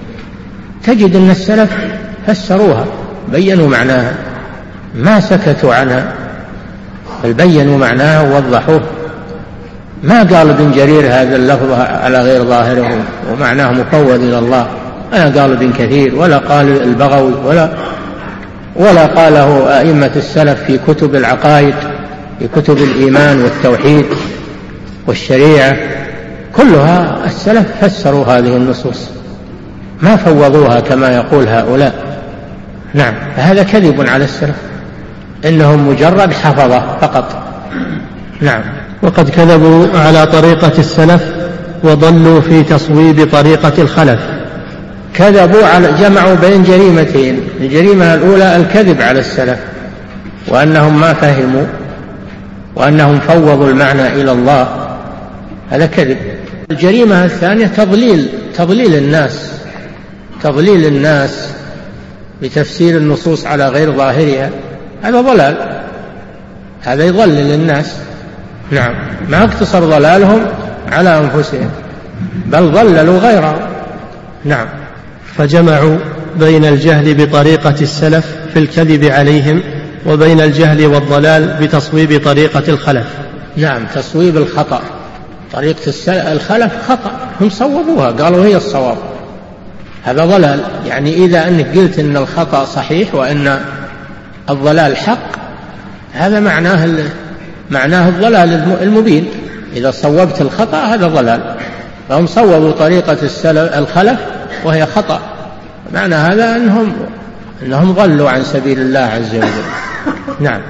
Speaker 1: تجد أن السلف فسروها بينوا معناها، ما سكتوا عنها بل بينوا معناها ووضحوه. ما قال ابن جرير هذا اللفظ على غير ظاهره ومعناه مفوض إلى الله، أنا قال ابن كثير ولا قال البغوي ولا ولا قاله أئمة السلف في كتب العقائد، في كتب الإيمان والتوحيد والشريعة، كلها السلف فسروا هذه النصوص ما فوضوها كما يقول هؤلاء. نعم. فهذا كذب على السلف، إنهم مجرد حفظة فقط. نعم.
Speaker 2: وقد كذبوا على طريقة السلف وضلوا في تصويب طريقة الخلف.
Speaker 1: كذبوا على جمعوا بين جريمتين، الجريمة الأولى الكذب على السلف وأنهم ما فهموا وأنهم فوضوا المعنى إلى الله، هذا كذب. الجريمة الثانية تضليل تضليل الناس تضليل الناس بتفسير النصوص على غير ظاهرها، هذا ضلال، هذا يضلل الناس. نعم. ما اقتصر ضلالهم على أنفسهم بل ضللوا غيرهم. نعم.
Speaker 2: فجمعوا بين الجهل بطريقة السلف في الكذب عليهم وبين الجهل والضلال بتصويب طريقة الخلف.
Speaker 1: نعم. تصويب الخطأ، طريقة الخلف خطأ، هم صوبوها قالوا هي الصواب، هذا ضلال. يعني إذا أنك قلت أن الخطأ صحيح وأن الضلال حق، هذا معناه معناه الضلال المبين. إذا صوبت الخطأ هذا ضلال، فهم صوبوا طريقة الخلف وهي خطأ، معنى هذا أنهم أنهم ضلوا عن سبيل الله عز وجل. نعم.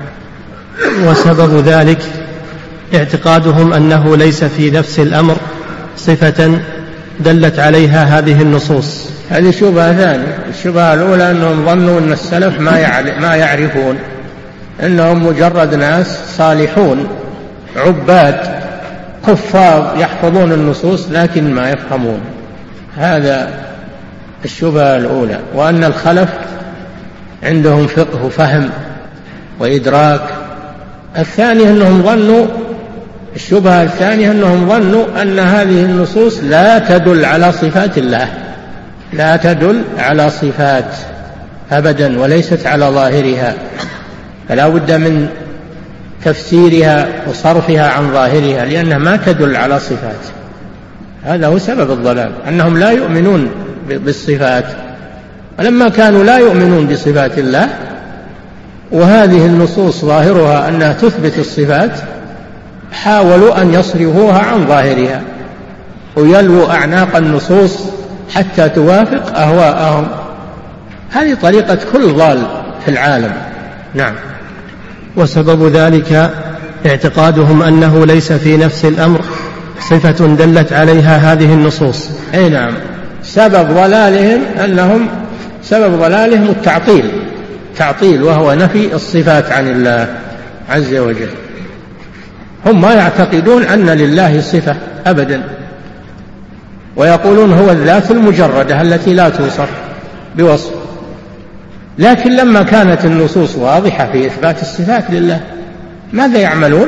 Speaker 2: وسبب ذلك اعتقادهم أنه ليس في نفس الأمر صفة دلت عليها هذه النصوص.
Speaker 1: هذه شبهة ثانية. الشبهة الأولى أنهم ظنوا أن السلف ما يعرفون، أنهم مجرد ناس صالحون عباد، حفاظ يحفظون النصوص لكن ما يفهمون. هذا الشبهة الأولى. وأن الخلف عندهم فقه وفهم وإدراك. الثانية أنهم ظنوا الشبهة الثانية أنهم ظنوا أن هذه النصوص لا تدل على صفات الله، لا تدل على صفات أبدا وليست على ظاهرها، فلا بد من تفسيرها وصرفها عن ظاهرها لأنها ما تدل على صفات. هذا هو سبب الضلال، أنهم لا يؤمنون بالصفات. ولما كانوا لا يؤمنون بصفات الله وهذه النصوص ظاهرها أنها تثبت الصفات حاولوا أن يصرفوها عن ظاهرها ويلووا أعناق النصوص حتى توافق أهواءهم. هذه طريقة كل ضال في العالم. نعم.
Speaker 2: وسبب ذلك اعتقادهم أنه ليس في نفس الأمر صفة دلت عليها هذه النصوص.
Speaker 1: أي نعم. سبب ضلالهم أنهم سبب ضلالهم التعطيل تعطيل وهو نفي الصفات عن الله عز وجل. هم ما يعتقدون أن لله صفة أبدا، ويقولون هو الذات المجردة التي لا توصف بوصف. لكن لما كانت النصوص واضحة في إثبات الصفات لله ماذا يعملون؟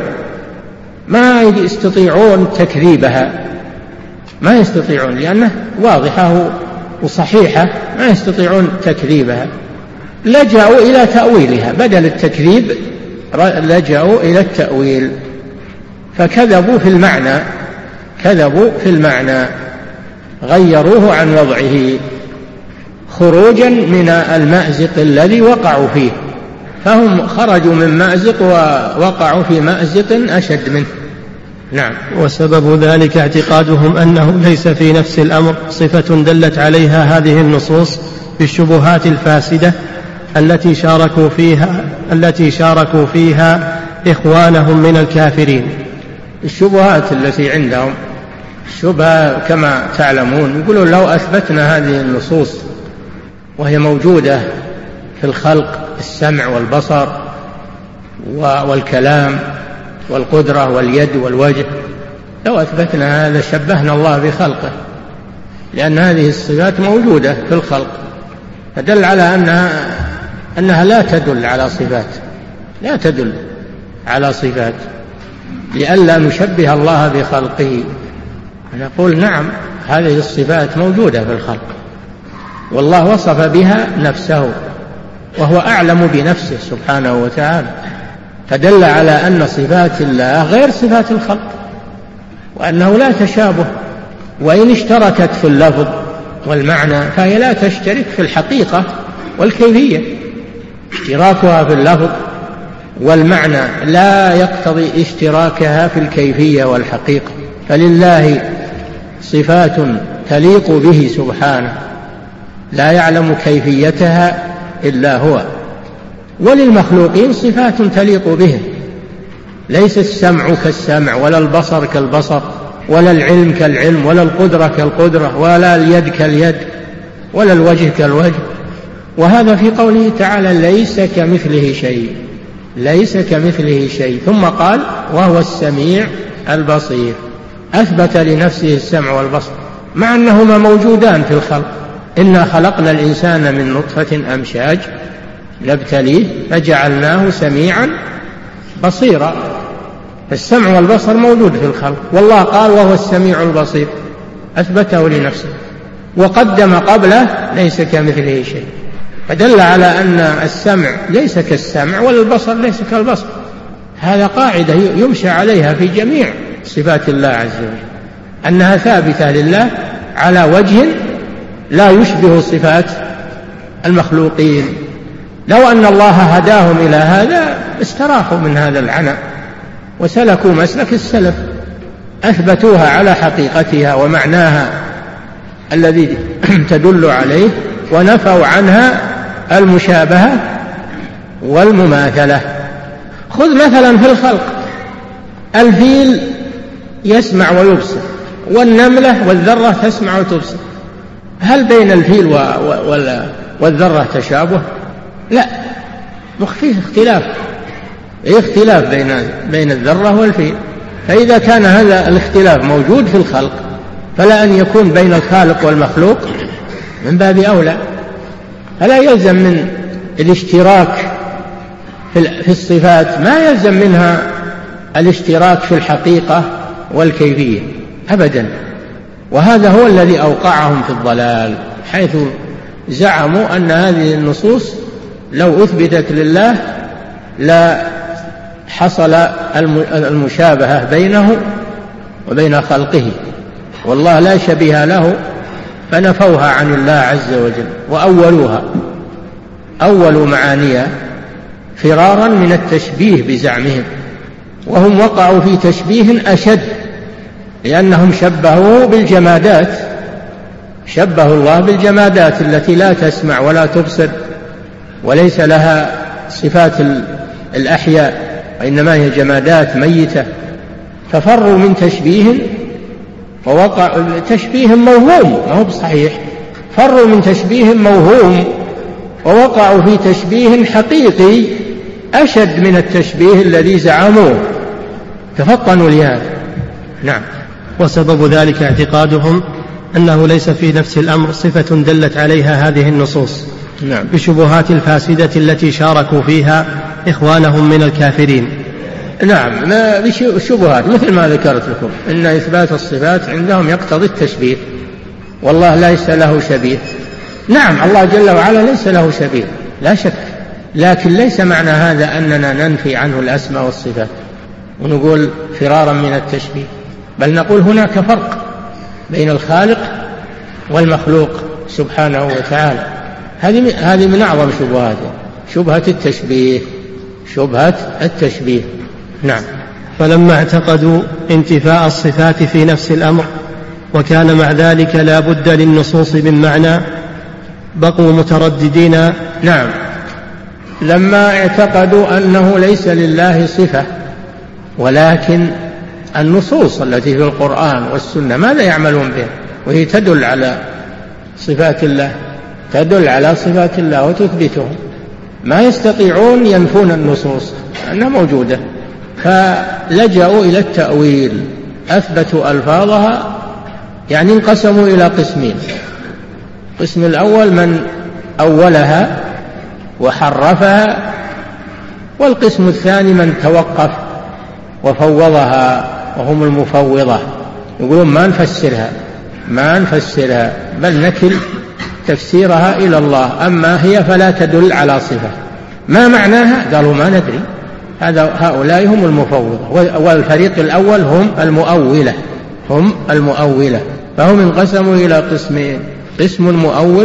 Speaker 1: ما يستطيعون تكذيبها، ما يستطيعون لأنها واضحة وصحيحة، ما يستطيعون تكذيبها. لجأوا إلى تأويلها بدل التكذيب، لجأوا إلى التأويل فكذبوا في المعنى كذبوا في المعنى غيروه عن وضعه خروجا من المأزق الذي وقعوا فيه، فهم خرجوا من مأزق ووقعوا في مأزق أشد منه. نعم.
Speaker 2: وسبب ذلك اعتقادهم أنه ليس في نفس الأمر صفة دلت عليها هذه النصوص بالشبهات الفاسدة التي شاركوا فيها التي شاركوا فيها إخوانهم من الكافرين.
Speaker 1: الشبهات التي عندهم شبهة كما تعلمون، يقولون لو أثبتنا هذه النصوص وهي موجودة في الخلق، السمع والبصر والكلام والقدرة واليد والوجه، لو أثبتنا هذا شبهنا الله بخلقه، لأن هذه الصفات موجودة في الخلق، فدل على أنها, أنها لا تدل على صفات لا تدل على صفات لئلا نشبه الله بخلقه. نقول نعم هذه الصفات موجودة في الخلق والله وصف بها نفسه وهو أعلم بنفسه سبحانه وتعالى، فدل على أن صفات الله غير صفات الخلق وأنه لا تشابه، وإن اشتركت في اللفظ والمعنى فهي لا تشترك في الحقيقة والكيفية. اشتراكها في اللفظ والمعنى لا يقتضي اشتراكها في الكيفية والحقيقة، فلله صفات تليق به سبحانه لا يعلم كيفيتها إلا هو، وللمخلوقين صفات تليق بهم، ليس السمع كالسمع ولا البصر كالبصر ولا العلم كالعلم ولا القدرة كالقدرة ولا اليد كاليد ولا الوجه كالوجه. وهذا في قوله تعالى ليس كمثله شيء ليس كمثله شيء ثم قال وهو السميع البصير، أثبت لنفسه السمع والبصر مع أنهما موجودان في الخلق. إنا خلقنا الإنسان من نطفة أمشاج نبتليه فجعلناه سميعا بصيرا، السمع والبصر موجود في الخلق، والله قال وهو السميع البصير أثبته لنفسه، وقدم قبله ليس كمثله شيء، فدل على أن السمع ليس كالسمع ولا البصر ليس كالبصر. هذا قاعدة يمشى عليها في جميع صفات الله عز وجل، أنها ثابتة لله على وجه لا يشبه صفات المخلوقين. لو أن الله هداهم إلى هذا استراحوا من هذا العناء وسلكوا مسلك السلف، أثبتوها على حقيقتها ومعناها الذي تدل عليه، ونفوا عنها المشابهة والمماثلة. خذ مثلا في الخلق، الفيل يسمع ويبصر، والنملة والذرة تسمع وتبصر، هل بين الفيل والذرة تشابه؟ لا، فيه اختلاف، ايه اختلاف بين بين الذرة والفيل، فإذا كان هذا الاختلاف موجود في الخلق فلا أن يكون بين الخالق والمخلوق من باب أولى. فلا يلزم من الاشتراك في الصفات ما يلزم منها الاشتراك في الحقيقة والكيفية أبدا. وهذا هو الذي أوقعهم في الضلال، حيث زعموا أن هذه النصوص لو أثبتت لله لا حصل المشابهة بينه وبين خلقه، والله لا شبيه له، فنفوها عن الله عز وجل وأولوها أول معانيها فرارا من التشبيه بزعمهم. وهم وقعوا في تشبيه أشد، لأنهم شبهوا بالجمادات، شبهوا الله بالجمادات التي لا تسمع ولا تبصر وليس لها صفات الأحياء، وإنما هي جمادات ميتة. ففروا من تشبيه ووقع تشبيه موهوم ما هو بصحيح، فروا من تشبيه موهوم ووقعوا في تشبيه حقيقي أشد من التشبيه الذي زعموه، تفطنوا لهذا. نعم.
Speaker 2: وسبب ذلك اعتقادهم أنه ليس في نفس الأمر صفة دلت عليها هذه النصوص.
Speaker 1: نعم.
Speaker 2: بشبهات الفاسدة التي شاركوا فيها إخوانهم من الكافرين.
Speaker 1: نعم، ما بشبهات مثل ما ذكرت لكم إن إثبات الصفات عندهم يقتضي التشبيه، والله ليس له شبيه. نعم، الله جل وعلا ليس له شبيه لا شك، لكن ليس معنى هذا أننا ننفي عنه الأسماء والصفات ونقول فرارا من التشبيه، بل نقول هناك فرق بين الخالق والمخلوق سبحانه وتعالى. هذه هذه من أعظم شبهاته، شبهة التشبيه، شبهة التشبيه. نعم.
Speaker 2: فلما اعتقدوا انتفاء الصفات في نفس الأمر وكان مع ذلك لا بد للنصوص من معنى بقوا مترددين.
Speaker 1: نعم، لما اعتقدوا أنه ليس لله صفة، ولكن النصوص التي في القرآن والسنة ماذا يعملون بها؟ وهي تدل على صفات الله، تدل على صفات الله وتثبتهم، ما يستطيعون ينفون النصوص أنها موجودة، فلجأوا إلى التأويل، أثبتوا ألفاظها، يعني انقسموا إلى قسمين. القسم الأول من أولها وحرفها، والقسم الثاني من توقف وفوضها وهم المفوضة، يقولون ما نفسرها ما نفسرها بل نكل تفسيرها إلى الله، أما هي فلا تدل على صفة. ما معناها؟ قالوا ما ندري. هذا هؤلاء هم المفوضة، والفريق الأول هم المؤولة هم المؤولة فهم انقسموا إلى قسمين، قسم مؤول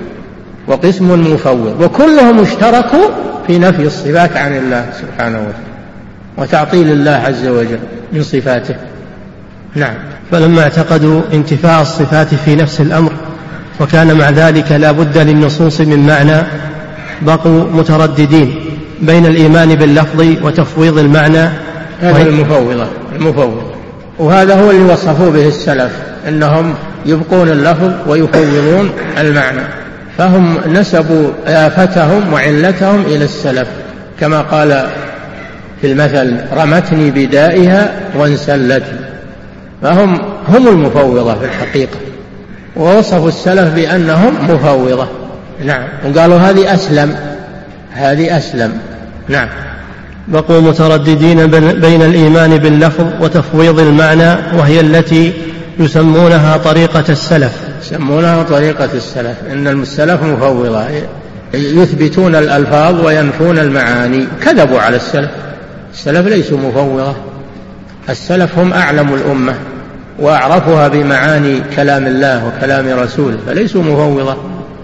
Speaker 1: وقسم مفوض، وكلهم اشتركوا في نفي الصفات عن الله سبحانه وتعالى وتعطيل الله عز وجل من صفاته. نعم.
Speaker 2: فلما اعتقدوا انتفاء الصفات في نفس الأمر وكان مع ذلك لا بد للنصوص من معنى بقوا مترددين بين الإيمان باللفظ وتفويض المعنى.
Speaker 1: هذا المفوضة المفوض وهذا هو اللي وصفوا به السلف، أنهم يبقون اللفظ ويفوضون المعنى، فهم نسبوا آفتهم وعلتهم إلى السلف، كما قال في المثل رمتني بدائها وانسلت، فهم هم المفوضة في الحقيقة، ووصفوا السلف بأنهم مفوضة. نعم. وقالوا هذه أسلم هذه أسلم. نعم.
Speaker 2: بقوا مترددين بين الإيمان باللفظ وتفويض المعنى، وهي التي يسمونها طريقة السلف
Speaker 1: يسمونها طريقة السلف إن السلف مفوضة، يثبتون الألفاظ وينفون المعاني. كذبوا على السلف، السلف ليسوا مفوضة، السلف هم أعلم الأمة وأعرفها بمعاني كلام الله وكلام رسوله، فليسوا مفوضة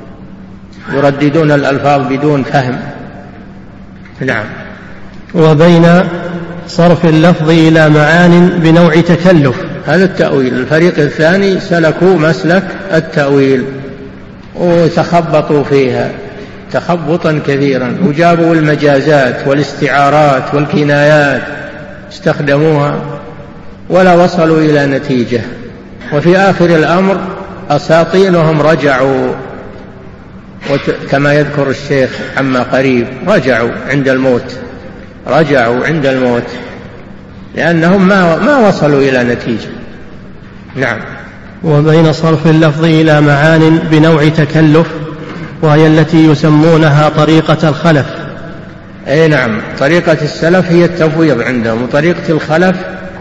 Speaker 1: يرددون الألفاظ بدون فهم. نعم.
Speaker 2: وبين صرف اللفظ إلى معان بنوع تكلف،
Speaker 1: هذا التأويل. الفريق الثاني سلكوا مسلك التأويل وتخبطوا فيها تخبطا كثيرا، وجابوا المجازات والاستعارات والكنايات استخدموها ولا وصلوا إلى نتيجة. وفي آخر الأمر أساطينهم رجعوا، كما يذكر الشيخ عما قريب، رجعوا عند الموت رجعوا عند الموت لأنهم ما ما وصلوا إلى نتيجة. نعم.
Speaker 2: وبين صرف اللفظ إلى معان بنوع تكلف، وهي التي يسمونها طريقة الخلف.
Speaker 1: أي نعم، طريقة السلف هي التفويض عندهم، وطريقة الخلف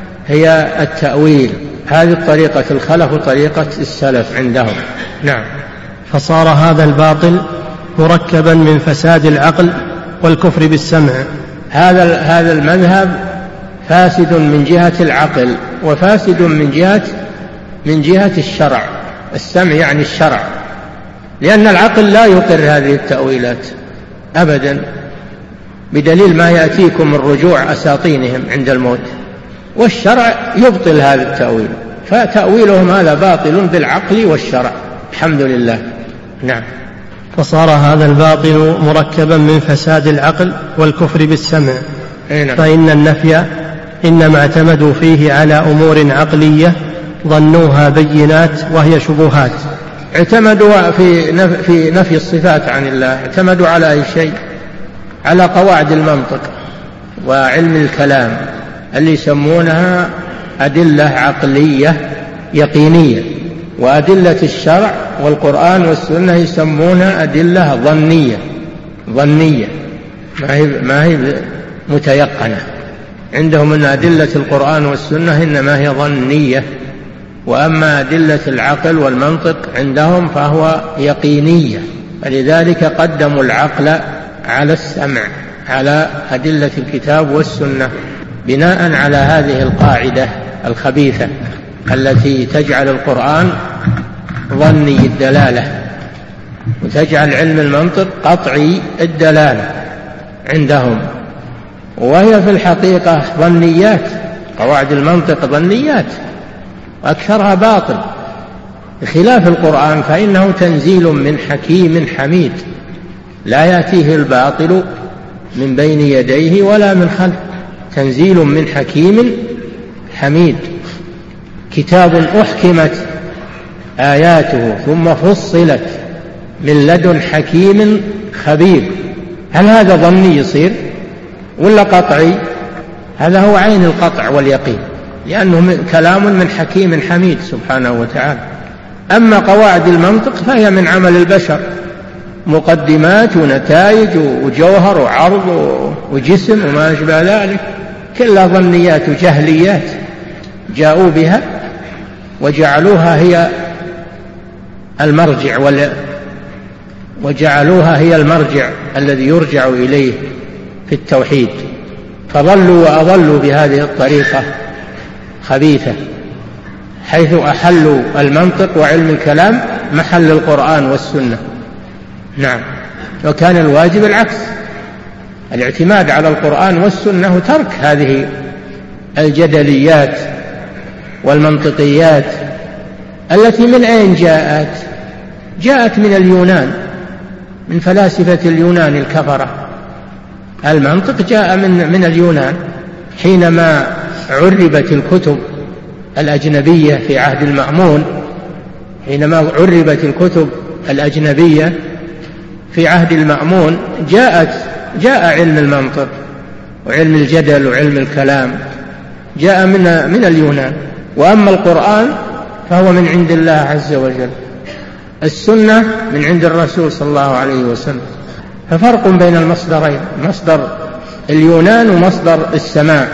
Speaker 1: هي التأويل. هذه طريقة الخلف وطريقة السلف عندهم. نعم.
Speaker 2: فصار هذا الباطل مركبا من فساد العقل والكفر بالسمع.
Speaker 1: هذا هذا المذهب فاسد من جهة العقل، وفاسد من جهة من جهة الشرع. السمع يعني الشرع، لأن العقل لا يقر هذه التأويلات أبدا، بدليل ما يأتيكم من رجوع أساطينهم عند الموت، والشرع يبطل هذا التأويل، فتأويلهم هذا باطل بالعقل والشرع. الحمد لله. نعم.
Speaker 2: فصار هذا الباطل مركبا من فساد العقل والكفر بالسمع.
Speaker 1: نعم.
Speaker 2: فإن النفي إنما اعتمدوا فيه على أمور عقلية ظنوها بينات وهي شبهات.
Speaker 1: اعتمدوا في نفي, في نفي الصفات عن الله، اعتمدوا على أي شيء؟ على قواعد المنطق وعلم الكلام اللي يسمونها أدلة عقلية يقينية، وأدلة الشرع والقرآن والسنة يسمونها أدلة ظنية ظنية ما هي, ما هي متيقنة. عندهم أن أدلة القرآن والسنة إنما هي ظنية، وأما أدلة العقل والمنطق عندهم فهو يقينية، فلذلك قدموا العقل على السمع على أدلة الكتاب والسنة، بناء على هذه القاعدة الخبيثة التي تجعل القرآن ظني الدلالة، وتجعل علم المنطق قطعي الدلالة عندهم، وهي في الحقيقة ظنيات. قواعد المنطق ظنيات وأكثرها باطل، بخلاف القرآن فإنه تنزيل من حكيم حميد، لا يأتيه الباطل من بين يديه ولا من خلفه، تنزيل من حكيم حميد، كتاب أحكمت آياته ثم فصلت من لدن حكيم خبير. هل هذا ظني يصير ولا قطعي؟ هذا هو عين القطع واليقين، لأنه كلام من حكيم حميد سبحانه وتعالى. أما قواعد المنطق فهي من عمل البشر، مقدمات ونتائج وجوهر وعرض وجسم وما أشبه ذلك، كلها ظنيات وجهليات جاءوا بها وجعلوها هي المرجع وال... وجعلوها هي المرجع الذي يرجع إليه في التوحيد، فضلوا وأضلوا بهذه الطريقة خبيثة، حيث أحلوا المنطق وعلم الكلام محل القرآن والسنة. نعم. وكان الواجب العكس، الاعتماد على القرآن والسنة وترك هذه الجدليات والمنطقيات التي من أين جاءت؟ جاءت من اليونان، من فلاسفة اليونان الكفرة. المنطق جاء من, من اليونان، حينما عربت الكتب الأجنبية في عهد المأمون، حينما عربت الكتب الأجنبية في عهد المأمون جاءت جاء علم المنطق وعلم الجدل وعلم الكلام جاء من من اليونان. وأما القرآن فهو من عند الله عز وجل، السنة من عند الرسول صلى الله عليه وسلم. ففرق بين المصدرين، مصدر اليونان ومصدر السماء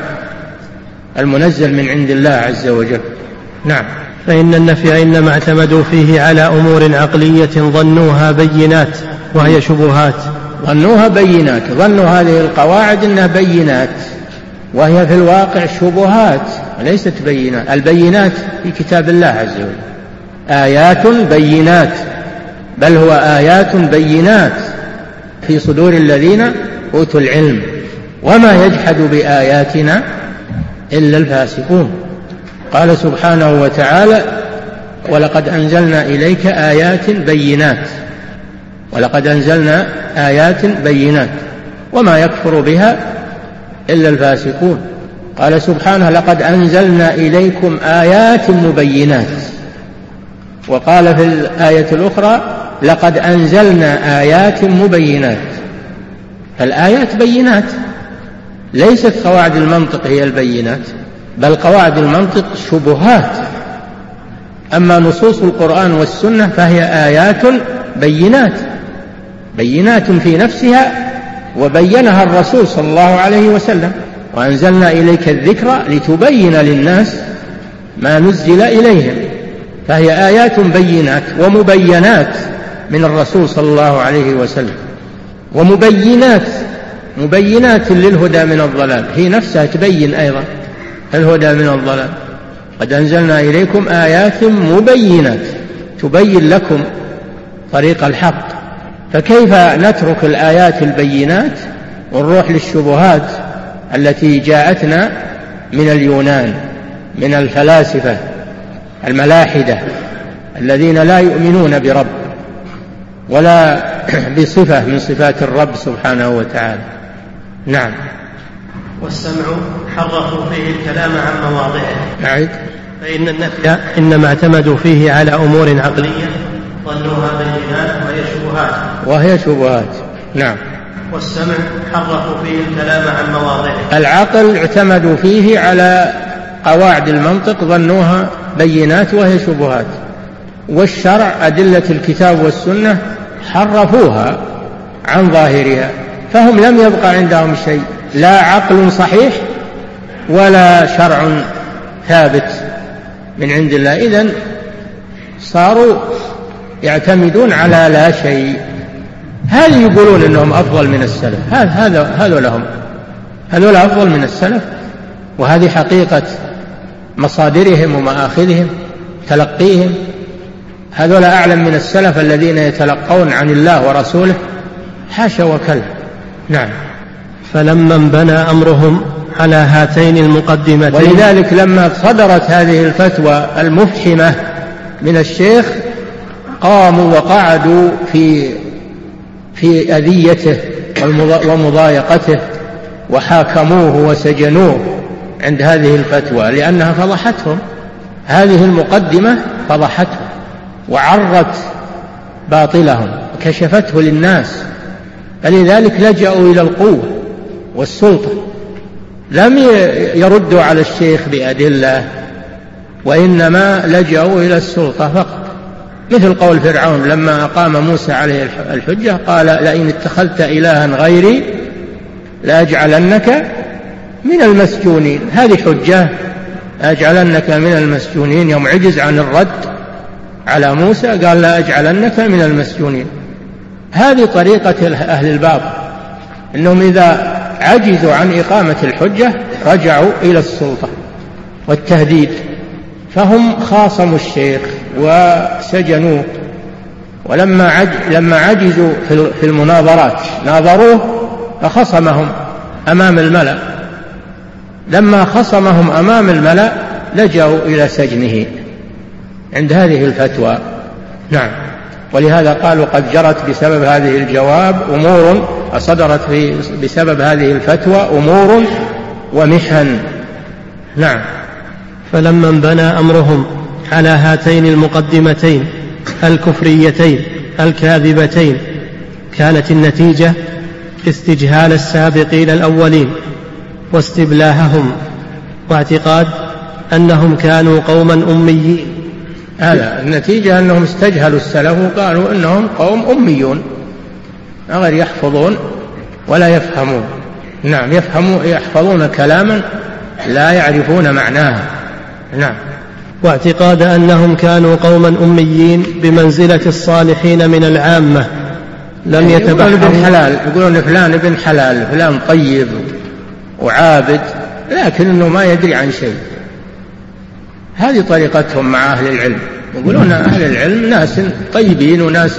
Speaker 1: المنزل من عند الله عز وجل. نعم.
Speaker 2: فإن النفي إنما اعتمدوا فيه على أمور عقلية ظنوها بينات وهي شبهات.
Speaker 1: ظنوها بينات، ظنوا هذه القواعد إنها بينات، وهي في الواقع شبهات ليست بينات. البينات في كتاب الله عز وجل آيات بينات، بل هو آيات بينات في صدور الذين أوتوا العلم، وما يجحد بآياتنا إلا الفاسقون. قال سبحانه وتعالى: ولقد أنزلنا إليك آيات بينات، ولقد أنزلنا آيات بينات وما يكفر بها إلا الفاسقون. قال سبحانه: لقد أنزلنا إليكم آيات مبينات. وقال في الآية الأخرى: لقد أنزلنا آيات مبينات. فالآيات بينات، ليست قواعد المنطق هي البينات، بل قواعد المنطق شبهات. أما نصوص القرآن والسنة فهي آيات بينات بينات في نفسها، وبينها الرسول صلى الله عليه وسلم. وأنزلنا إليك الذكر لتبين للناس ما نزل إليهم، فهي آيات بينات ومبينات من الرسول صلى الله عليه وسلم، ومبينات مبينات للهدى من الضلال، هي نفسها تبين أيضا الهدى من الضلال. قد أنزلنا إليكم آيات مبينات تبين لكم طريق الحق. فكيف نترك الآيات البينات ونروح للشبهات التي جاءتنا من اليونان، من الفلاسفة الملاحدة الذين لا يؤمنون برب ولا بصفة من صفات الرب سبحانه وتعالى. نعم.
Speaker 2: والسمع حرفوا فيه الكلام عن مواضعه.
Speaker 1: نعم.
Speaker 2: فإن النفي إنما اعتمدوا فيه على أمور عقلية ظنوها بينات وهي شبهات
Speaker 1: وهي شبهات. نعم.
Speaker 2: والسمع حرفوا فيه الكلام عن مواضعه.
Speaker 1: العقل اعتمدوا فيه على قواعد المنطق ظنوها بينات وهي شبهات. والشرع أدلة الكتاب والسنة حرفوها عن ظاهرها، فهم لم يبقى عندهم شيء، لا عقل صحيح ولا شرع ثابت من عند الله. إذن صاروا يعتمدون على لا شيء. هل يقولون أنهم أفضل من السلف؟ هذا هذول هم هذول أفضل من السلف، وهذه حقيقة مصادرهم ومآخذهم تلقيهم. هذول أعلم من السلف الذين يتلقون عن الله ورسوله؟ حاشا وكلا. نعم.
Speaker 2: فلما انبنى أمرهم على هاتين المقدمتين،
Speaker 1: ولذلك لما صدرت هذه الفتوى المفحمة من الشيخ قاموا وقعدوا في في أذيته ومضايقته وحاكموه وسجنوه عند هذه الفتوى، لأنها فضحتهم. هذه المقدمة فضحتهم وعرت باطلهم وكشفته للناس، فلذلك لجأوا إلى القوة والسلطة، لم يردوا على الشيخ بأدلة، وإنما لجأوا إلى السلطة فقط. مثل قول فرعون لما أقام موسى عليه الحجة قال لئن اتخذت إلها غيري لأجعلنك من المسجونين. هذه حجة، أجعلنك من المسجونين. يوم عجز عن الرد على موسى قال لا أجعلنك من المسجونين. هذه طريقة أهل الباطل، إنهم إذا عجزوا عن إقامة الحجة رجعوا إلى السلطة والتهديد. فهم خاصموا الشيخ وسجنوه، ولما عج... لما عجزوا في المناظرات ناظروه فخصمهم أمام الملأ. لما خصمهم أمام الملأ لجأوا إلى سجنه عند هذه الفتوى. نعم. ولهذا قالوا قد جرت بسبب هذه الجواب أمور، صدرت في بسبب هذه الفتوى أمور ومحن. نعم.
Speaker 2: فلما انبنى أمرهم على هاتين المقدمتين الكفريتين الكاذبتين كانت النتيجة استجهال السابقين الأولين واستبلاههم، واعتقاد أنهم كانوا قوما أميين.
Speaker 1: هذا النتيجة أنهم استجهلوا السلف وقالوا أنهم قوم أميون غير يحفظون ولا يفهمون. نعم. يفهمون يحفظون كلاما لا يعرفون معناه. نعم.
Speaker 2: واعتقاد أنهم كانوا قوما أميين بمنزلة الصالحين من العامة لم يتبحروا.
Speaker 1: ابن حلال، يقولون فلان ابن حلال، فلان طيب وعابد، لكن أنه ما يدري عن شيء. هذه طريقتهم مع أهل العلم، يقولون أهل العلم ناس طيبين وناس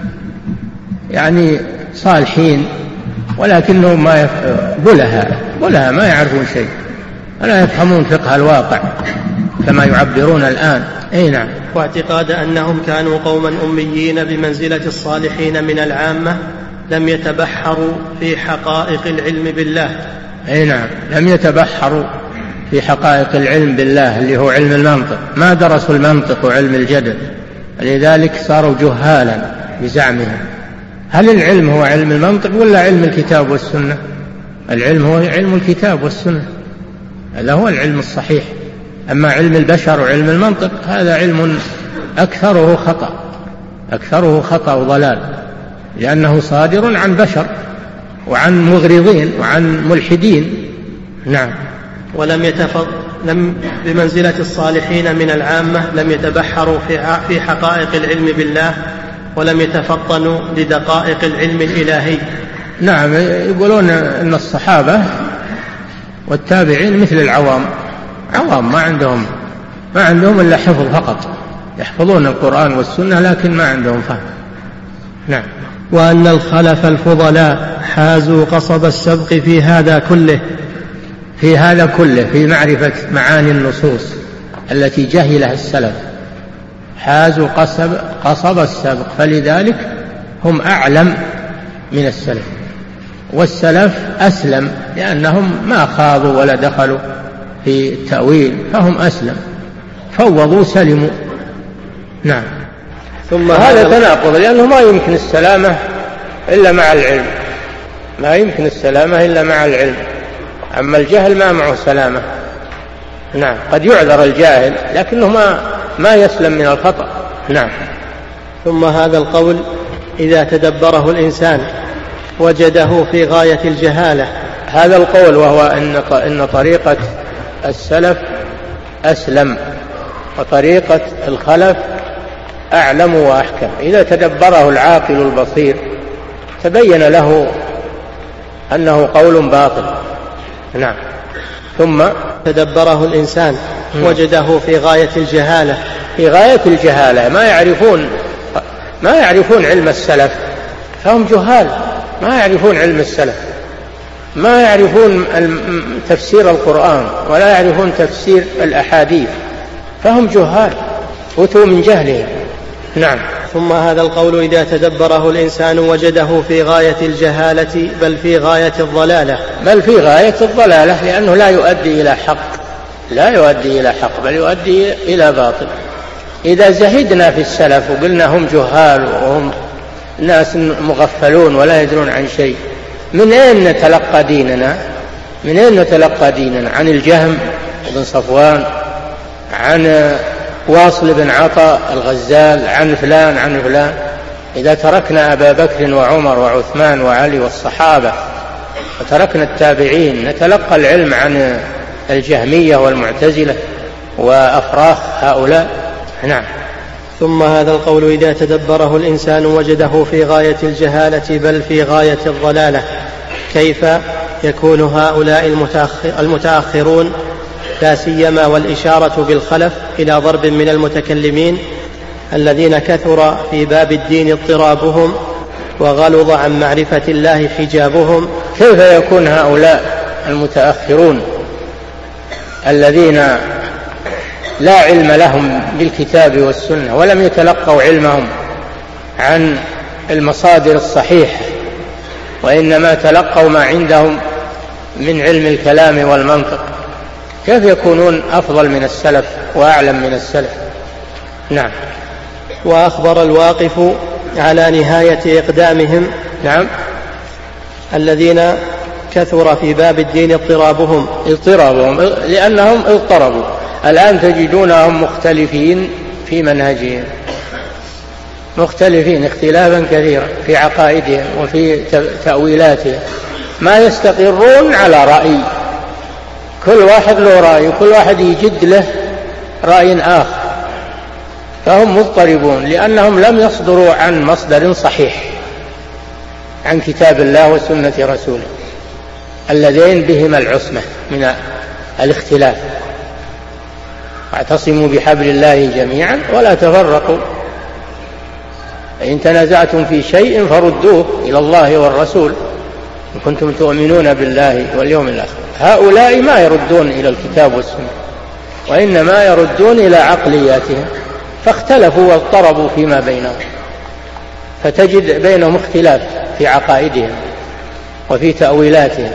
Speaker 1: يعني صالحين، ولكنهم ما يف... بلها بلها ما يعرفون شيء ولا يفهمون فقه الواقع كما يعبرون الآن. أي نعم.
Speaker 2: واعتقاد أنهم كانوا قوما أميين بمنزلة الصالحين من العامة لم يتبحروا في حقائق العلم بالله.
Speaker 1: أي نعم. لم يتبحروا في حقائق العلم بالله اللي هو علم المنطق، ما درسوا المنطق وعلم الجدل، لذلك صاروا جهالا بزعمهم. هل العلم هو علم المنطق ولا علم الكتاب والسنة؟ العلم هو علم الكتاب والسنة. هذا هو العلم الصحيح. أما علم البشر وعلم المنطق هذا علم أكثره خطأ أكثره خطأ وضلال، لأنه صادر عن بشر وعن مغرضين وعن ملحدين. نعم.
Speaker 2: ولم يتفض لم بمنزلة الصالحين من العامة لم يتبحروا في حقائق العلم بالله ولم يتفطنوا لدقائق العلم الإلهي.
Speaker 1: نعم، يقولون أن الصحابة والتابعين مثل العوام، عوام ما عندهم ما عندهم إلا حفظ فقط، يحفظون القرآن والسنة لكن ما عندهم فهم. نعم.
Speaker 2: وأن الخلف الفضلاء حازوا قصب السبق في هذا كله
Speaker 1: في هذا كله في معرفة معاني النصوص التي جهلها السلف، حازوا قصب, قصب السبق، فلذلك هم أعلم من السلف، والسلف أسلم لأنهم ما خاضوا ولا دخلوا في التأويل، فهم أسلم، فوضوا سلموا. نعم. ثم هذا تناقض، لأنه ما يمكن السلامة إلا مع العلم، ما يمكن السلامة إلا مع العلم، أما الجهل ما معه سلامة. نعم، قد يعذر الجاهل لكنه ما, ما يسلم من الخطأ. نعم.
Speaker 2: ثم هذا القول إذا تدبره الإنسان وجده في غاية الجهالة.
Speaker 1: هذا القول وهو إن طريقة السلف أسلم وطريقة الخلف أعلم وأحكم، إذا تدبره العاقل البصير تبين له أنه قول باطل. نعم. ثم
Speaker 2: تدبره الإنسان وجده في غاية الجهالة
Speaker 1: في غاية الجهالة ما يعرفون ما يعرفون علم السلف، فهم جهال، ما يعرفون علم السلف، ما يعرفون تفسير القرآن ولا يعرفون تفسير الأحاديث، فهم جهال أتوا من جهلهم. نعم.
Speaker 2: ثم هذا القول إذا تدبره الإنسان وجده في غاية الجهالة بل في غاية الضلالة
Speaker 1: بل في غاية الضلالة لأنه لا يؤدي إلى حق، لا يؤدي إلى حق بل يؤدي إلى باطل. إذا زهدنا في السلف وقلنا هم جهال وهم ناس مغفلون ولا يدرون عن شيء، من أين نتلقى ديننا؟ من أين نتلقى ديننا؟ عن الجهم بن صفوان، عن واصل بن عطاء الغزال، عن فلان عن فلان. إذا تركنا أبا بكر وعمر وعثمان وعلي والصحابة وتركنا التابعين نتلقى العلم عن الجهمية والمعتزلة وأفراخ هؤلاء. نعم.
Speaker 2: ثم هذا القول إذا تدبره الإنسان وجده في غاية الجهالة بل في غاية الضلالة، كيف يكون هؤلاء المتأخرون لا سيما والإشارة بالخلف إلى ضرب من المتكلمين الذين كثر في باب الدين اضطرابهم وغلظ عن معرفة الله حجابهم،
Speaker 1: كيف يكون هؤلاء المتأخرون الذين لا علم لهم بالكتاب والسنة ولم يتلقوا علمهم عن المصادر الصحيحة وإنما تلقوا ما عندهم من علم الكلام والمنطق، كيف يكونون أفضل من السلف وأعلم من السلف؟ نعم.
Speaker 2: وأخبر الواقف على نهاية إقدامهم
Speaker 1: نعم
Speaker 2: الذين كثر في باب الدين اضطرابهم
Speaker 1: اضطرابهم لأنهم اضطربوا. الآن تجدونهم مختلفين في منهجهم، مختلفين اختلافا كثيرا في عقائدهم وفي تأويلاتهم، ما يستقرون على رأي، كل واحد له رأي، كل واحد يجد له رأي آخر، فهم مضطربون لأنهم لم يصدروا عن مصدر صحيح، عن كتاب الله وسنة رسوله اللذين بهما العصمة من الاختلاف. اعتصموا بحبل الله جميعا ولا تفرقوا، فإن تنازعتم في شيء فردوه إلى الله والرسول إن كنتم تؤمنون بالله واليوم الآخر. هؤلاء ما يردون إلى الكتاب والسنة وإنما يردون إلى عقلياتهم، فاختلفوا واضطربوا فيما بينهم، فتجد بينهم اختلاف في عقائدهم وفي تأويلاتهم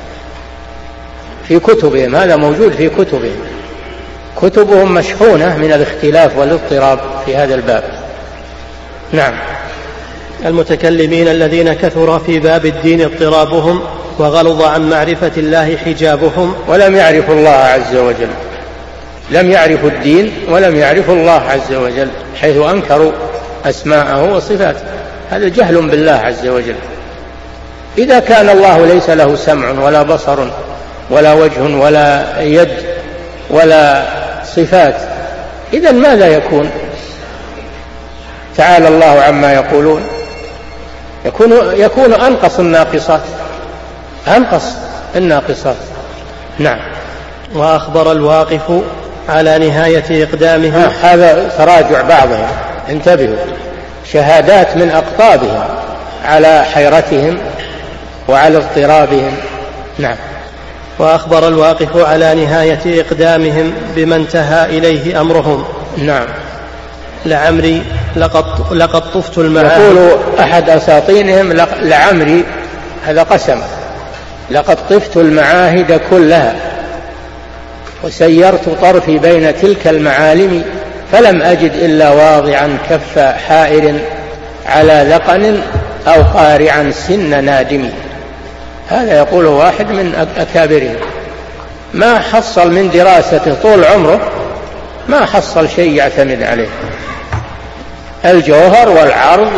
Speaker 1: في كتبهم، هذا موجود في كتبهم، كتبهم مشحونة من الاختلاف والاضطراب في هذا الباب. نعم.
Speaker 2: المتكلمين الذين كثر في باب الدين اضطرابهم وغلظ عن معرفة الله حجابهم،
Speaker 1: ولم يعرفوا الله عز وجل، لم يعرفوا الدين ولم يعرفوا الله عز وجل، حيث أنكروا أسماءه وصفاته. هذا جهل بالله عز وجل. إذا كان الله ليس له سمع ولا بصر ولا وجه ولا يد ولا صفات، إذن ماذا يكون؟ تعالى الله عما يقولون. يكون, يكون أنقص الناقصات، أنقص الناقصات. نعم.
Speaker 2: وأخبر الواقف على نهاية إقدامهم.
Speaker 1: هذا تراجع بعضهم، انتبهوا، شهادات من أقطابهم على حيرتهم وعلى اضطرابهم. نعم.
Speaker 2: وأخبر الواقف على نهاية إقدامهم بما انتهى إليه أمرهم.
Speaker 1: نعم.
Speaker 2: لعمري لقد, لقد طفت المعاهد.
Speaker 1: يقول أحد أساطينهم لعمري، هذا قسم، لقد طفت المعاهد كلها وسيرت طرفي بين تلك المعالم فلم أجد إلا واضعا كف حائر على ذقن أو قارعا سن نادم. هذا يقول واحد من أكابرهم، ما حصل من دراسته طول عمره، ما حصل شيء يعتمد عليه، الجوهر والعرض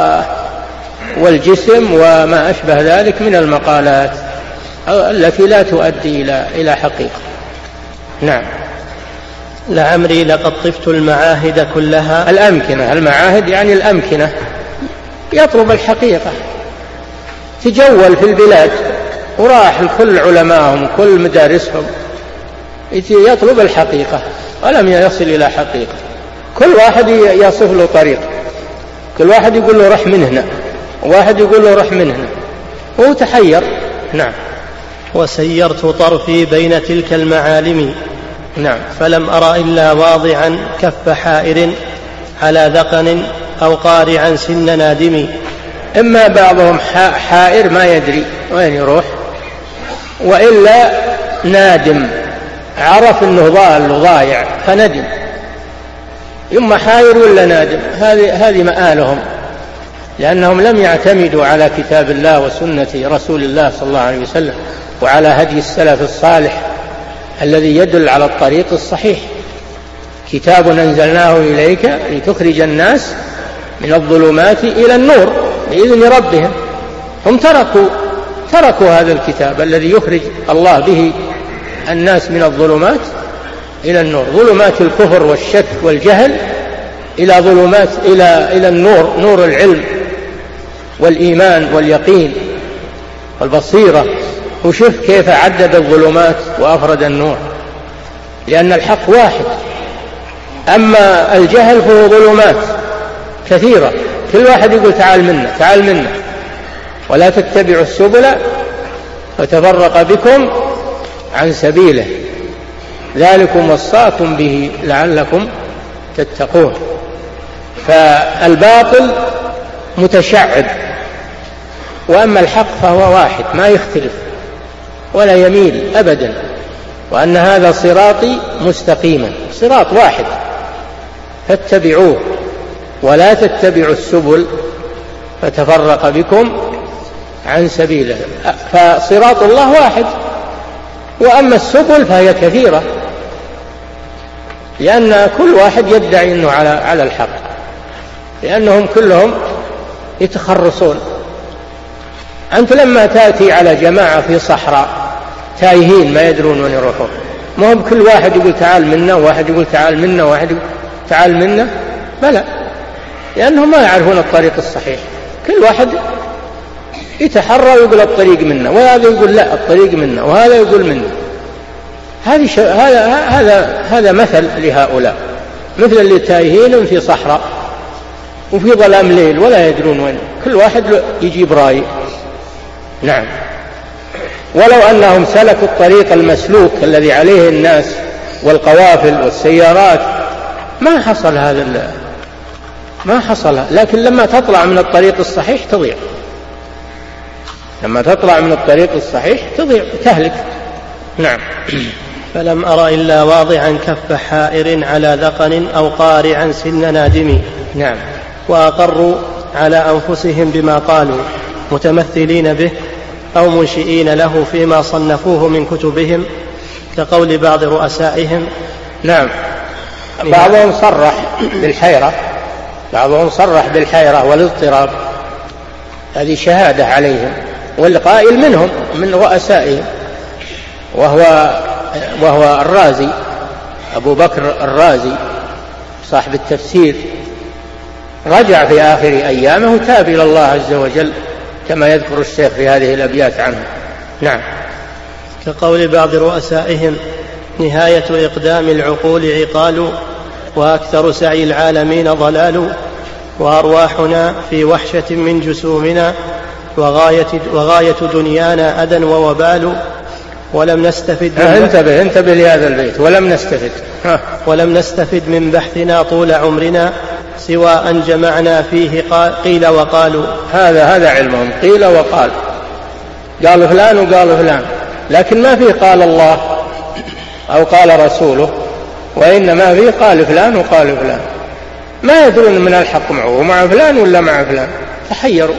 Speaker 1: والجسم وما أشبه ذلك من المقالات التي لا تؤدي إلى حقيقة. نعم.
Speaker 2: لعمري لقد طفت المعاهد كلها.
Speaker 1: الأمكنة، المعاهد يعني الأمكنة، يطلب الحقيقة، تجول في البلاد وراح لكل علمائهم كل مدارسهم يطلب الحقيقة ولم يصل إلى حقيقة. كل واحد يصف له طريق، كل واحد يقول له رح من هنا، واحد يقول له رح من هنا، وهو تحير. نعم.
Speaker 2: وسيرت طرفي بين تلك المعالم.
Speaker 1: نعم.
Speaker 2: فلم أرى إلا واضعا كف حائر على ذقن أو قارعا سن نادم.
Speaker 1: إما بعضهم حائر ما يدري وين يروح، وإلا نادم عرف أنه ضال وضايع فندم. إما حائر ولا نادم، هذه هذه مآلهم، لأنهم لم يعتمدوا على كتاب الله وسنة رسول الله صلى الله عليه وسلم وعلى هدي السلف الصالح الذي يدل على الطريق الصحيح. كتاب أنزلناه إليك لتخرج الناس من الظلمات إلى النور بإذن ربهم. هم تركوا تركوا هذا الكتاب الذي يخرج الله به الناس من الظلمات إلى النور، ظلمات الكفر والشك والجهل إلى ظلمات إلى إلى النور، نور العلم والإيمان واليقين والبصيرة. وشوف كيف عدد الظلمات وأفرد النور، لأن الحق واحد. أما الجهل فهو ظلمات كثيرة، كل واحد يقول تعال منا تعال منا، ولا تتبعوا السبل فتفرق بكم عن سبيله ذلكم وصاكم به لعلكم تتقون. فالباطل متشعب، وأما الحق فهو واحد ما يختلف ولا يميل أبدا، وأن هذا صراطي مستقيما، صراط واحد فاتبعوه ولا تتبعوا السبل فتفرق بكم عن سبيله. فصراط الله واحد، وأما السبل فهي كثيرة، لأن كل واحد يدعي أنه على على الحق، لأنهم كلهم يتخرصون. أنت لما تأتي على جماعة في صحراء تايهين ما يدرون وين يروحون، ما هم كل واحد يقول تعال منا وواحد يقول تعال منا وواحد يقول تعال منا، بلى، لأنهم ما يعرفون الطريق الصحيح. كل واحد يتحرى ويقول الطريق منا، وهذا يقول لا الطريق منا، وهذا يقول منا. هذه ش... هذا هذا هذا مثل لهؤلاء، مثل اللي تايهين في صحراء وفي ظلام ليل ولا يدرون وين، كل واحد يجيب رأي. نعم. ولو أنهم سلكوا الطريق المسلوك الذي عليه الناس والقوافل والسيارات ما حصل هذا، ما حصل. لكن لما تطلع من الطريق الصحيح تضيع، لما تطلع من الطريق الصحيح تضيع تهلك. نعم.
Speaker 2: فلم أرى إلا واضعا كف حائر على ذقن أو قارعا سن نادم.
Speaker 1: نعم.
Speaker 2: وأقروا على أنفسهم بما قالوا متمثلين به أو منشئين له فيما صنفوه من كتبهم كقول بعض رؤسائهم.
Speaker 1: نعم، بعضهم صرح بالحيرة بعضهم صرح بالحيرة والاضطراب، هذه شهادة عليهم، والقائل منهم من رؤسائهم وهو وهو الرازي، أبو بكر الرازي صاحب التفسير، رجع في آخر أيامه تاب إلى الله عز وجل كما يذكر الشيخ في هذه الأبيات عنه. نعم.
Speaker 2: كقول بعض رؤسائهم: نهاية إقدام العقول عقال، وأكثر سعي العالمين ضلال، وأرواحنا في وحشة من جسومنا، وغاية, وغاية دنيانا أذى ووبال، ولم نستفد من
Speaker 1: انتبه انتبه لهذا البيت، ولم نستفد
Speaker 2: ولم نستفد من بحثنا طول عمرنا سوى أن جمعنا فيه قيل وقالوا.
Speaker 1: هذا هذا علمهم، قيل وقال، قال فلان وقال فلان، لكن ما فيه قال الله أو قال رسوله، وإنما فيه قال فلان وقال فلان، ما يدرون من الحق معه مع فلان ولا مع فلان، تحيروا.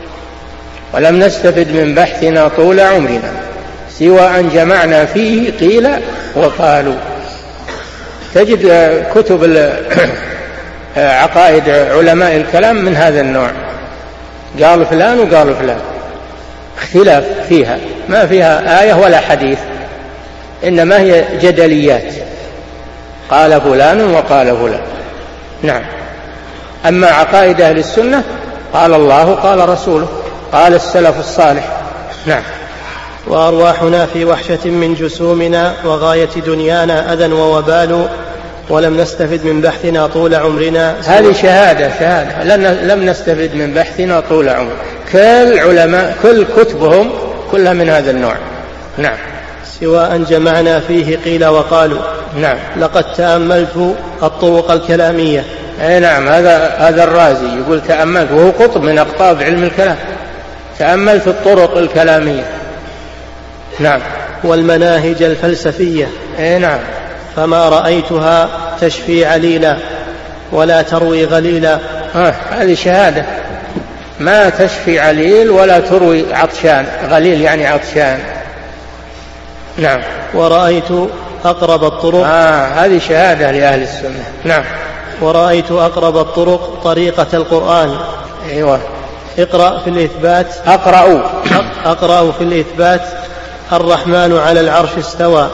Speaker 1: ولم نستفد من بحثنا طول عمرنا سوى أن جمعنا فيه قيل وقالوا. تجد كتب عقائد علماء الكلام من هذا النوع، قال فلان وقال فلان، اختلاف فيها، ما فيها آية ولا حديث، إنما هي جدليات، قال فلان وقال فلان. نعم. أما عقائد أهل السنة قال الله قال رسوله قال السلف الصالح. نعم.
Speaker 2: وأرواحنا في وحشة من جسومنا، وغاية دنيانا أذى ووبال، ولم نستفد من بحثنا طول عمرنا.
Speaker 1: هذه شهادة شهادة لم نستفد من بحثنا طول عمرنا. كل علماء كل كتبهم كلها من هذا النوع. نعم.
Speaker 2: سوى أن جمعنا فيه قيل وقالوا.
Speaker 1: نعم.
Speaker 2: لقد تأملت الطرق الكلامية.
Speaker 1: أي نعم، هذا هذا الرازي يقول تأملت، وهو قطب من أقطاب علم الكلام، تأملت الطرق الكلامية. نعم.
Speaker 2: والمناهج الفلسفية.
Speaker 1: أي نعم.
Speaker 2: فما رأيتها تشفي عليلا ولا تروي غليلا.
Speaker 1: آه هذه شهادة، ما تشفي عليل ولا تروي عطشان، غليل يعني عطشان. نعم.
Speaker 2: ورأيت أقرب الطرق.
Speaker 1: آه هذه شهادة لأهل السنة. نعم.
Speaker 2: ورأيت أقرب الطرق طريقة القرآن.
Speaker 1: أيوة.
Speaker 2: اقرأ في الإثبات.
Speaker 1: أقرأ
Speaker 2: أقرأ في الإثبات: الرحمن على العرش استوى،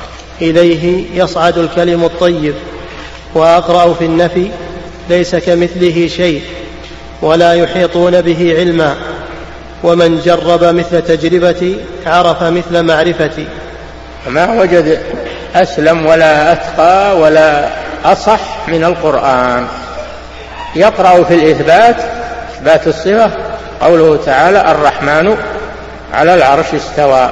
Speaker 2: إليه يصعد الكلم الطيب. وأقرأ في النفي: ليس كمثله شيء ولا يحيطون به علما، ومن جرب مثل تجربتي عرف مثل معرفتي.
Speaker 1: ما وجد أسلم ولا أتقى ولا أصح من القرآن. يقرأ في الإثبات، إثبات الصفة، قوله تعالى الرحمن على العرش استوى،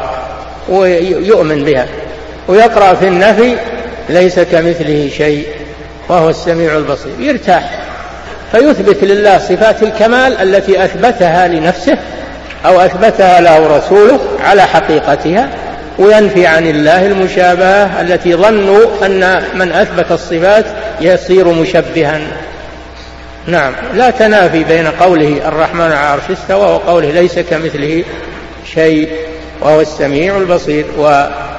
Speaker 1: ويؤمن بها. ويقرأ في النفي: ليس كمثله شيء وهو السميع البصير، يرتاح، فيثبت لله صفات الكمال التي أثبتها لنفسه أو أثبتها له رسوله على حقيقتها، وينفي عن الله المشابهة التي ظنوا أن من أثبت الصفات يصير مشبها. نعم. لا تنافي بين قوله الرحمن على العرش استوى وقوله ليس كمثله شيء وهو السميع البصير. و...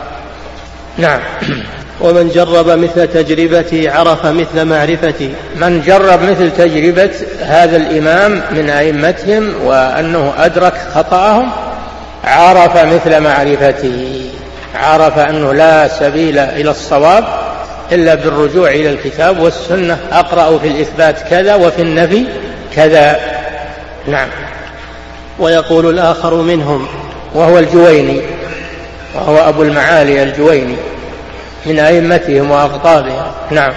Speaker 1: نعم.
Speaker 2: ومن جرب مثل تجربتي عرف مثل معرفتي.
Speaker 1: من جرب مثل تجربة هذا الإمام من أئمتهم وأنه أدرك خطأهم عرف مثل معرفته، عرف أنه لا سبيل إلى الصواب إلا بالرجوع إلى الكتاب والسنة. أقرأ في الإثبات كذا وفي النفي كذا. نعم.
Speaker 2: ويقول الآخر منهم
Speaker 1: وهو الجويني، وهو أبو المعالي الجويني من أئمتهم وأقطابهم. نعم.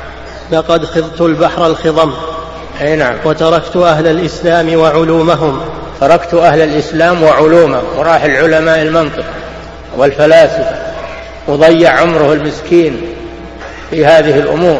Speaker 2: لقد خضت البحر الخضم.
Speaker 1: أي نعم.
Speaker 2: وتركت أهل الإسلام وعلومهم.
Speaker 1: تركت أهل الإسلام وعلومهم، وراح العلماء المنطق والفلاسفة، وضيع عمره المسكين في هذه الأمور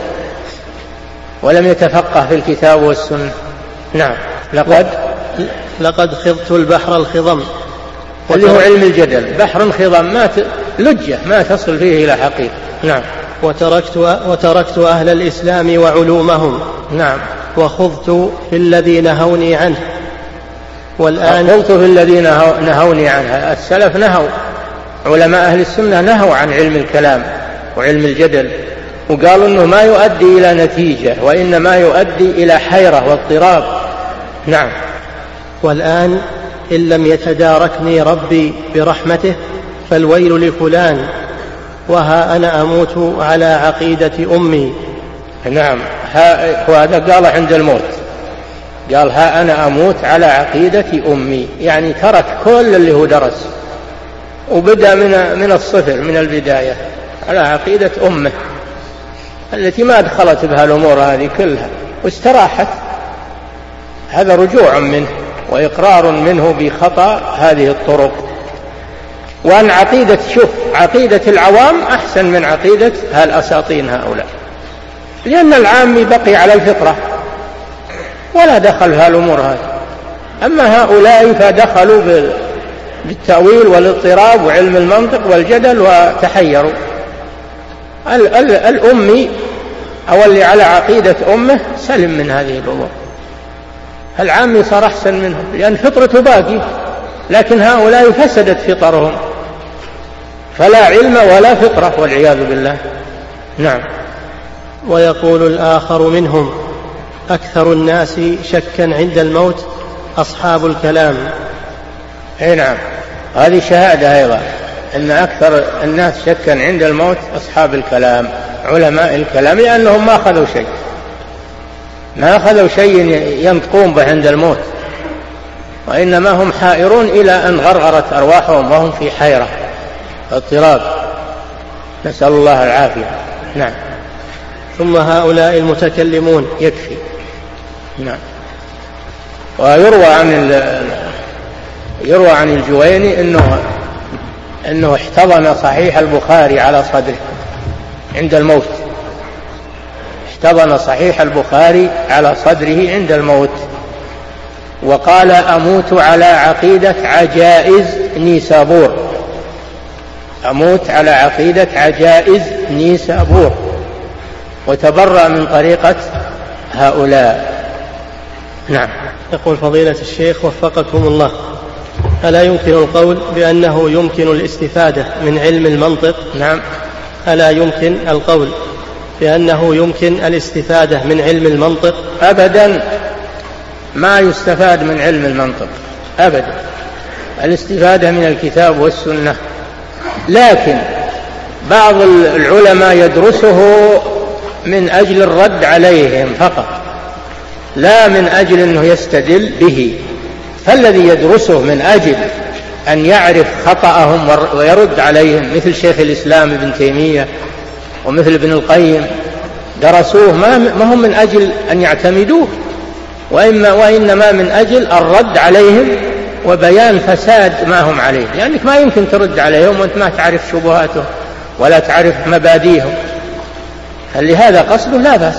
Speaker 1: ولم يتفقه في الكتاب والسنة. نعم. لقد
Speaker 2: لقد خضت البحر الخضم،
Speaker 1: اللي هو علم الجدل، بحر خضم ما ت... لجة ما تصل فيه إلى حقيقة. نعم.
Speaker 2: وتركت, وتركت أهل الإسلام وعلومهم.
Speaker 1: نعم.
Speaker 2: وخضت في الذي نهوني عنه، والآن
Speaker 1: قلت في الذين نهوني عنها. السلف نهوا، علماء أهل السنة نهوا عن علم الكلام وعلم الجدل، وقالوا أنه ما يؤدي إلى نتيجة وإنما يؤدي إلى حيرة واضطراب. نعم.
Speaker 2: والآن إن لم يتداركني ربي برحمته فالويل لفلان، وها أنا أموت على عقيدة أمي.
Speaker 1: نعم، وهذا قال عند الموت، قال ها أنا أموت على عقيدة أمي، يعني ترك كل اللي هو درس وبدأ من من الصفر، من البداية، على عقيدة أمه التي ما دخلت بها الأمور هذه كلها واستراحت. هذا رجوع منه وإقرار منه بخطأ هذه الطرق. وأن عقيدة شوف عقيدة العوام أحسن من عقيدة هالأساطين هؤلاء، لأن العام بقي على الفطرة ولا دخل في الأمور هذه، أما هؤلاء فدخلوا بالتأويل والاضطراب وعلم المنطق والجدل وتحيروا. الأمي أو اللي على عقيدة أمه سلم من هذه الأمور، العام صار أحسن منهم لأن فطرته باقي، لكن هؤلاء فسدت فطرهم، فلا علم ولا فطرة والعياذ بالله. نعم.
Speaker 2: ويقول الآخر منهم: أكثر الناس شكا عند الموت أصحاب الكلام.
Speaker 1: أي نعم، هذه شهادة أيضا أن أكثر الناس شكا عند الموت أصحاب الكلام، علماء الكلام، لأنهم ما أخذوا شيء ما أخذوا شيء ينطقون به عند الموت، وإنما هم حائرون إلى أن غرغرت أرواحهم وهم في حيرة اضطراب، نسأل الله العافية. نعم.
Speaker 2: ثم هؤلاء المتكلمون
Speaker 1: يكفي. نعم. ويروى عن يروى عن الجويني أنه أنه احتضن صحيح البخاري على صدره عند الموت، احتضن صحيح البخاري على صدره عند الموت، وقال: أموت على عقيدة عجائز نيسابور، أموت على عقيدة عجائز نيسابور، وتبرأ من طريقة هؤلاء. نعم.
Speaker 2: يقول فضيلة الشيخ وفقكم الله: ألا يمكن القول بأنه يمكن الاستفادة من علم المنطق؟
Speaker 1: نعم.
Speaker 2: ألا يمكن القول بأنه يمكن الاستفادة من علم المنطق؟
Speaker 1: أبدا، ما يستفاد من علم المنطق أبدا، الاستفادة من الكتاب والسنة، لكن بعض العلماء يدرسه من أجل الرد عليهم فقط، لا من أجل أنه يستدل به. فالذي يدرسه من أجل أن يعرف خطأهم ويرد عليهم، مثل شيخ الإسلام ابن تيمية ومثل ابن القيم، درسوه ما هم من أجل أن يعتمدوه، وإما وإنما من أجل الرد عليهم وبيان فساد ما هم عليه، لأنك ما يمكن ترد عليهم وأنت ما تعرف شبهاتهم ولا تعرف مبادئهم. هل لهذا قصده؟ لا بأس،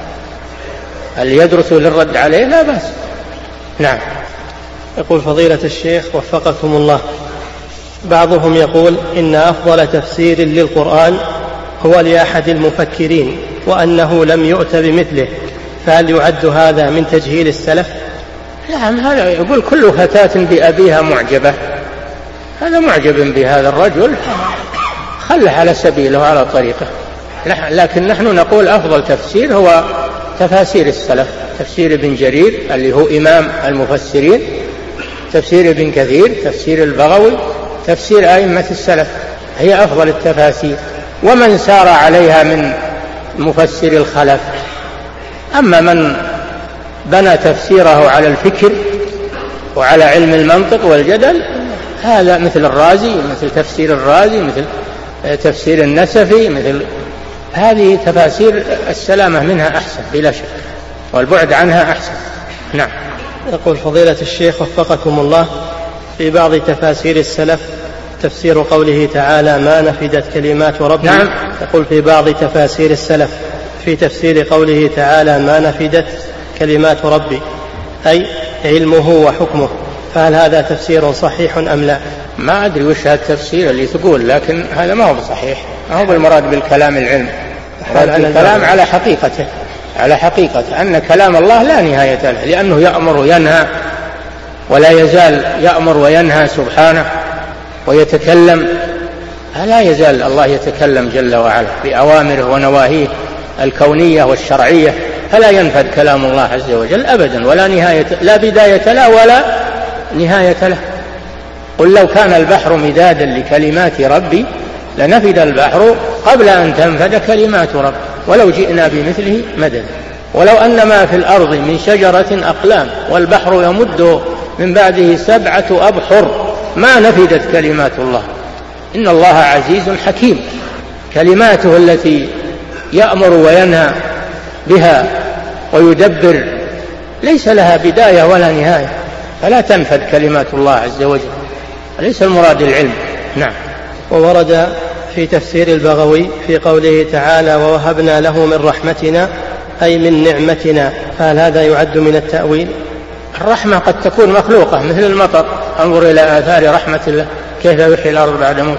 Speaker 1: اللي يدرسه للرد عليه لا بأس. نعم.
Speaker 2: يقول فضيلة الشيخ وفقكم الله: بعضهم يقول إن أفضل تفسير للقرآن هو لأحد المفكرين وأنه لم يؤت بمثله، فهل يعد هذا من تجهيل السلف؟
Speaker 1: نعم، هذا يقول كل فتاة بأبيها معجبة، هذا معجب بهذا الرجل، خله على سبيله وعلى طريقه. لكن نحن نقول أفضل تفسير هو تفاسير السلف، تفسير ابن جرير اللي هو إمام المفسرين، تفسير ابن كثير، تفسير البغوي، تفسير أئمة السلف، هي أفضل التفاسير، ومن سار عليها من مفسر الخلف. أما من بنى تفسيره على الفكر وعلى علم المنطق والجدل، هذا مثل الرازي، مثل تفسير الرازي، مثل تفسير النسفي، مثل هذه تفاسير السلامة منها أحسن بلا شك، والبعد عنها أحسن. نعم.
Speaker 2: يقول فضيلة الشيخ وفقكم الله: في بعض تفاسير السلف تفسير قوله تعالى: ما نفدت كلمات ربي.
Speaker 1: نعم.
Speaker 2: يقول في بعض تفاسير السلف في تفسير قوله تعالى: ما نفدت كلمات ربي، أي علمه وحكمه، فهل هذا تفسير صحيح أم لا؟
Speaker 1: ما أدري وش هذا التفسير اللي تقول، لكن هذا ما هو بصحيح، ما هو بالمراد بالكلام العلم، الكلام على حقيقته، على حقيقة أن كلام الله لا نهاية له، لأنه يأمر وينهى ولا يزال يأمر وينهى سبحانه ويتكلم، لا يزال الله يتكلم جل وعلا بأوامره ونواهيه الكونية والشرعية، فلا ينفد كلام الله عز وجل أبدا، ولا نهاية، لا بداية له ولا نهاية له. قل لو كان البحر مدادا لكلمات ربي لنفد البحر قبل أن تنفد كلمات ربي ولو جئنا بمثله مددا، ولو أن ما في الأرض من شجرة أقلام والبحر يمد من بعده سبعة أبحر ما نفدت كلمات الله، إن الله عزيز حكيم. كلماته التي يأمر وينهى بها ويدبر ليس لها بداية ولا نهاية، فلا تنفد كلمات الله عز وجل، ليس المراد العلم. نعم.
Speaker 2: وورد في تفسير البغوي في قوله تعالى ووهبنا له من رحمتنا أي من نعمتنا، فهل هذا يعد من التأويل؟
Speaker 1: الرحمة قد تكون مخلوقة مثل المطر، انظر إلى آثار رحمة الله كيف يحيي الأرض بعد موتها.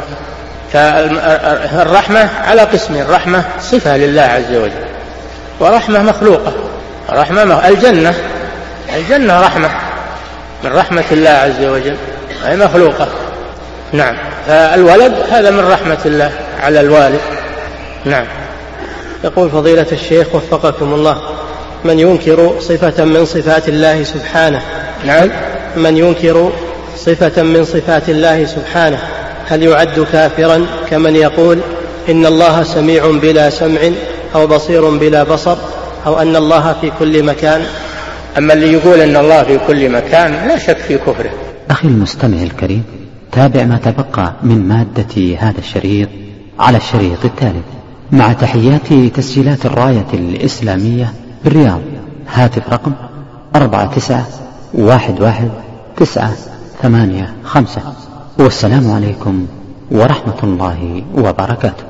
Speaker 1: فالرحمة على قسمين، الرحمة صفة لله عز وجل ورحمة مخلوقة. رحمة مخ... الجنة الجنة رحمة من رحمة الله عز وجل، أي مخلوقة. نعم. فالولد هذا من رحمة الله على الوالد. نعم.
Speaker 2: يقول فضيلة الشيخ وفقكم الله، من ينكر صفة من صفات الله سبحانه،
Speaker 1: نعم،
Speaker 2: من ينكر صفة من صفات الله سبحانه هل يعد كافرا كمن يقول إن الله سميع بلا سمع أو بصير بلا بصر أو أن الله في كل مكان؟
Speaker 1: أما اللي يقول أن الله في كل مكان لا شك في كفره.
Speaker 3: أخي المستمع الكريم، تابع ما تبقى من مادة هذا الشريط على الشريط التالي مع تحيات تسجيلات الراية الإسلامية بالرياض. هاتف رقم أربعة تسعة واحد واحد تسعة ثمانية خمسة. والسلام عليكم ورحمة الله وبركاته.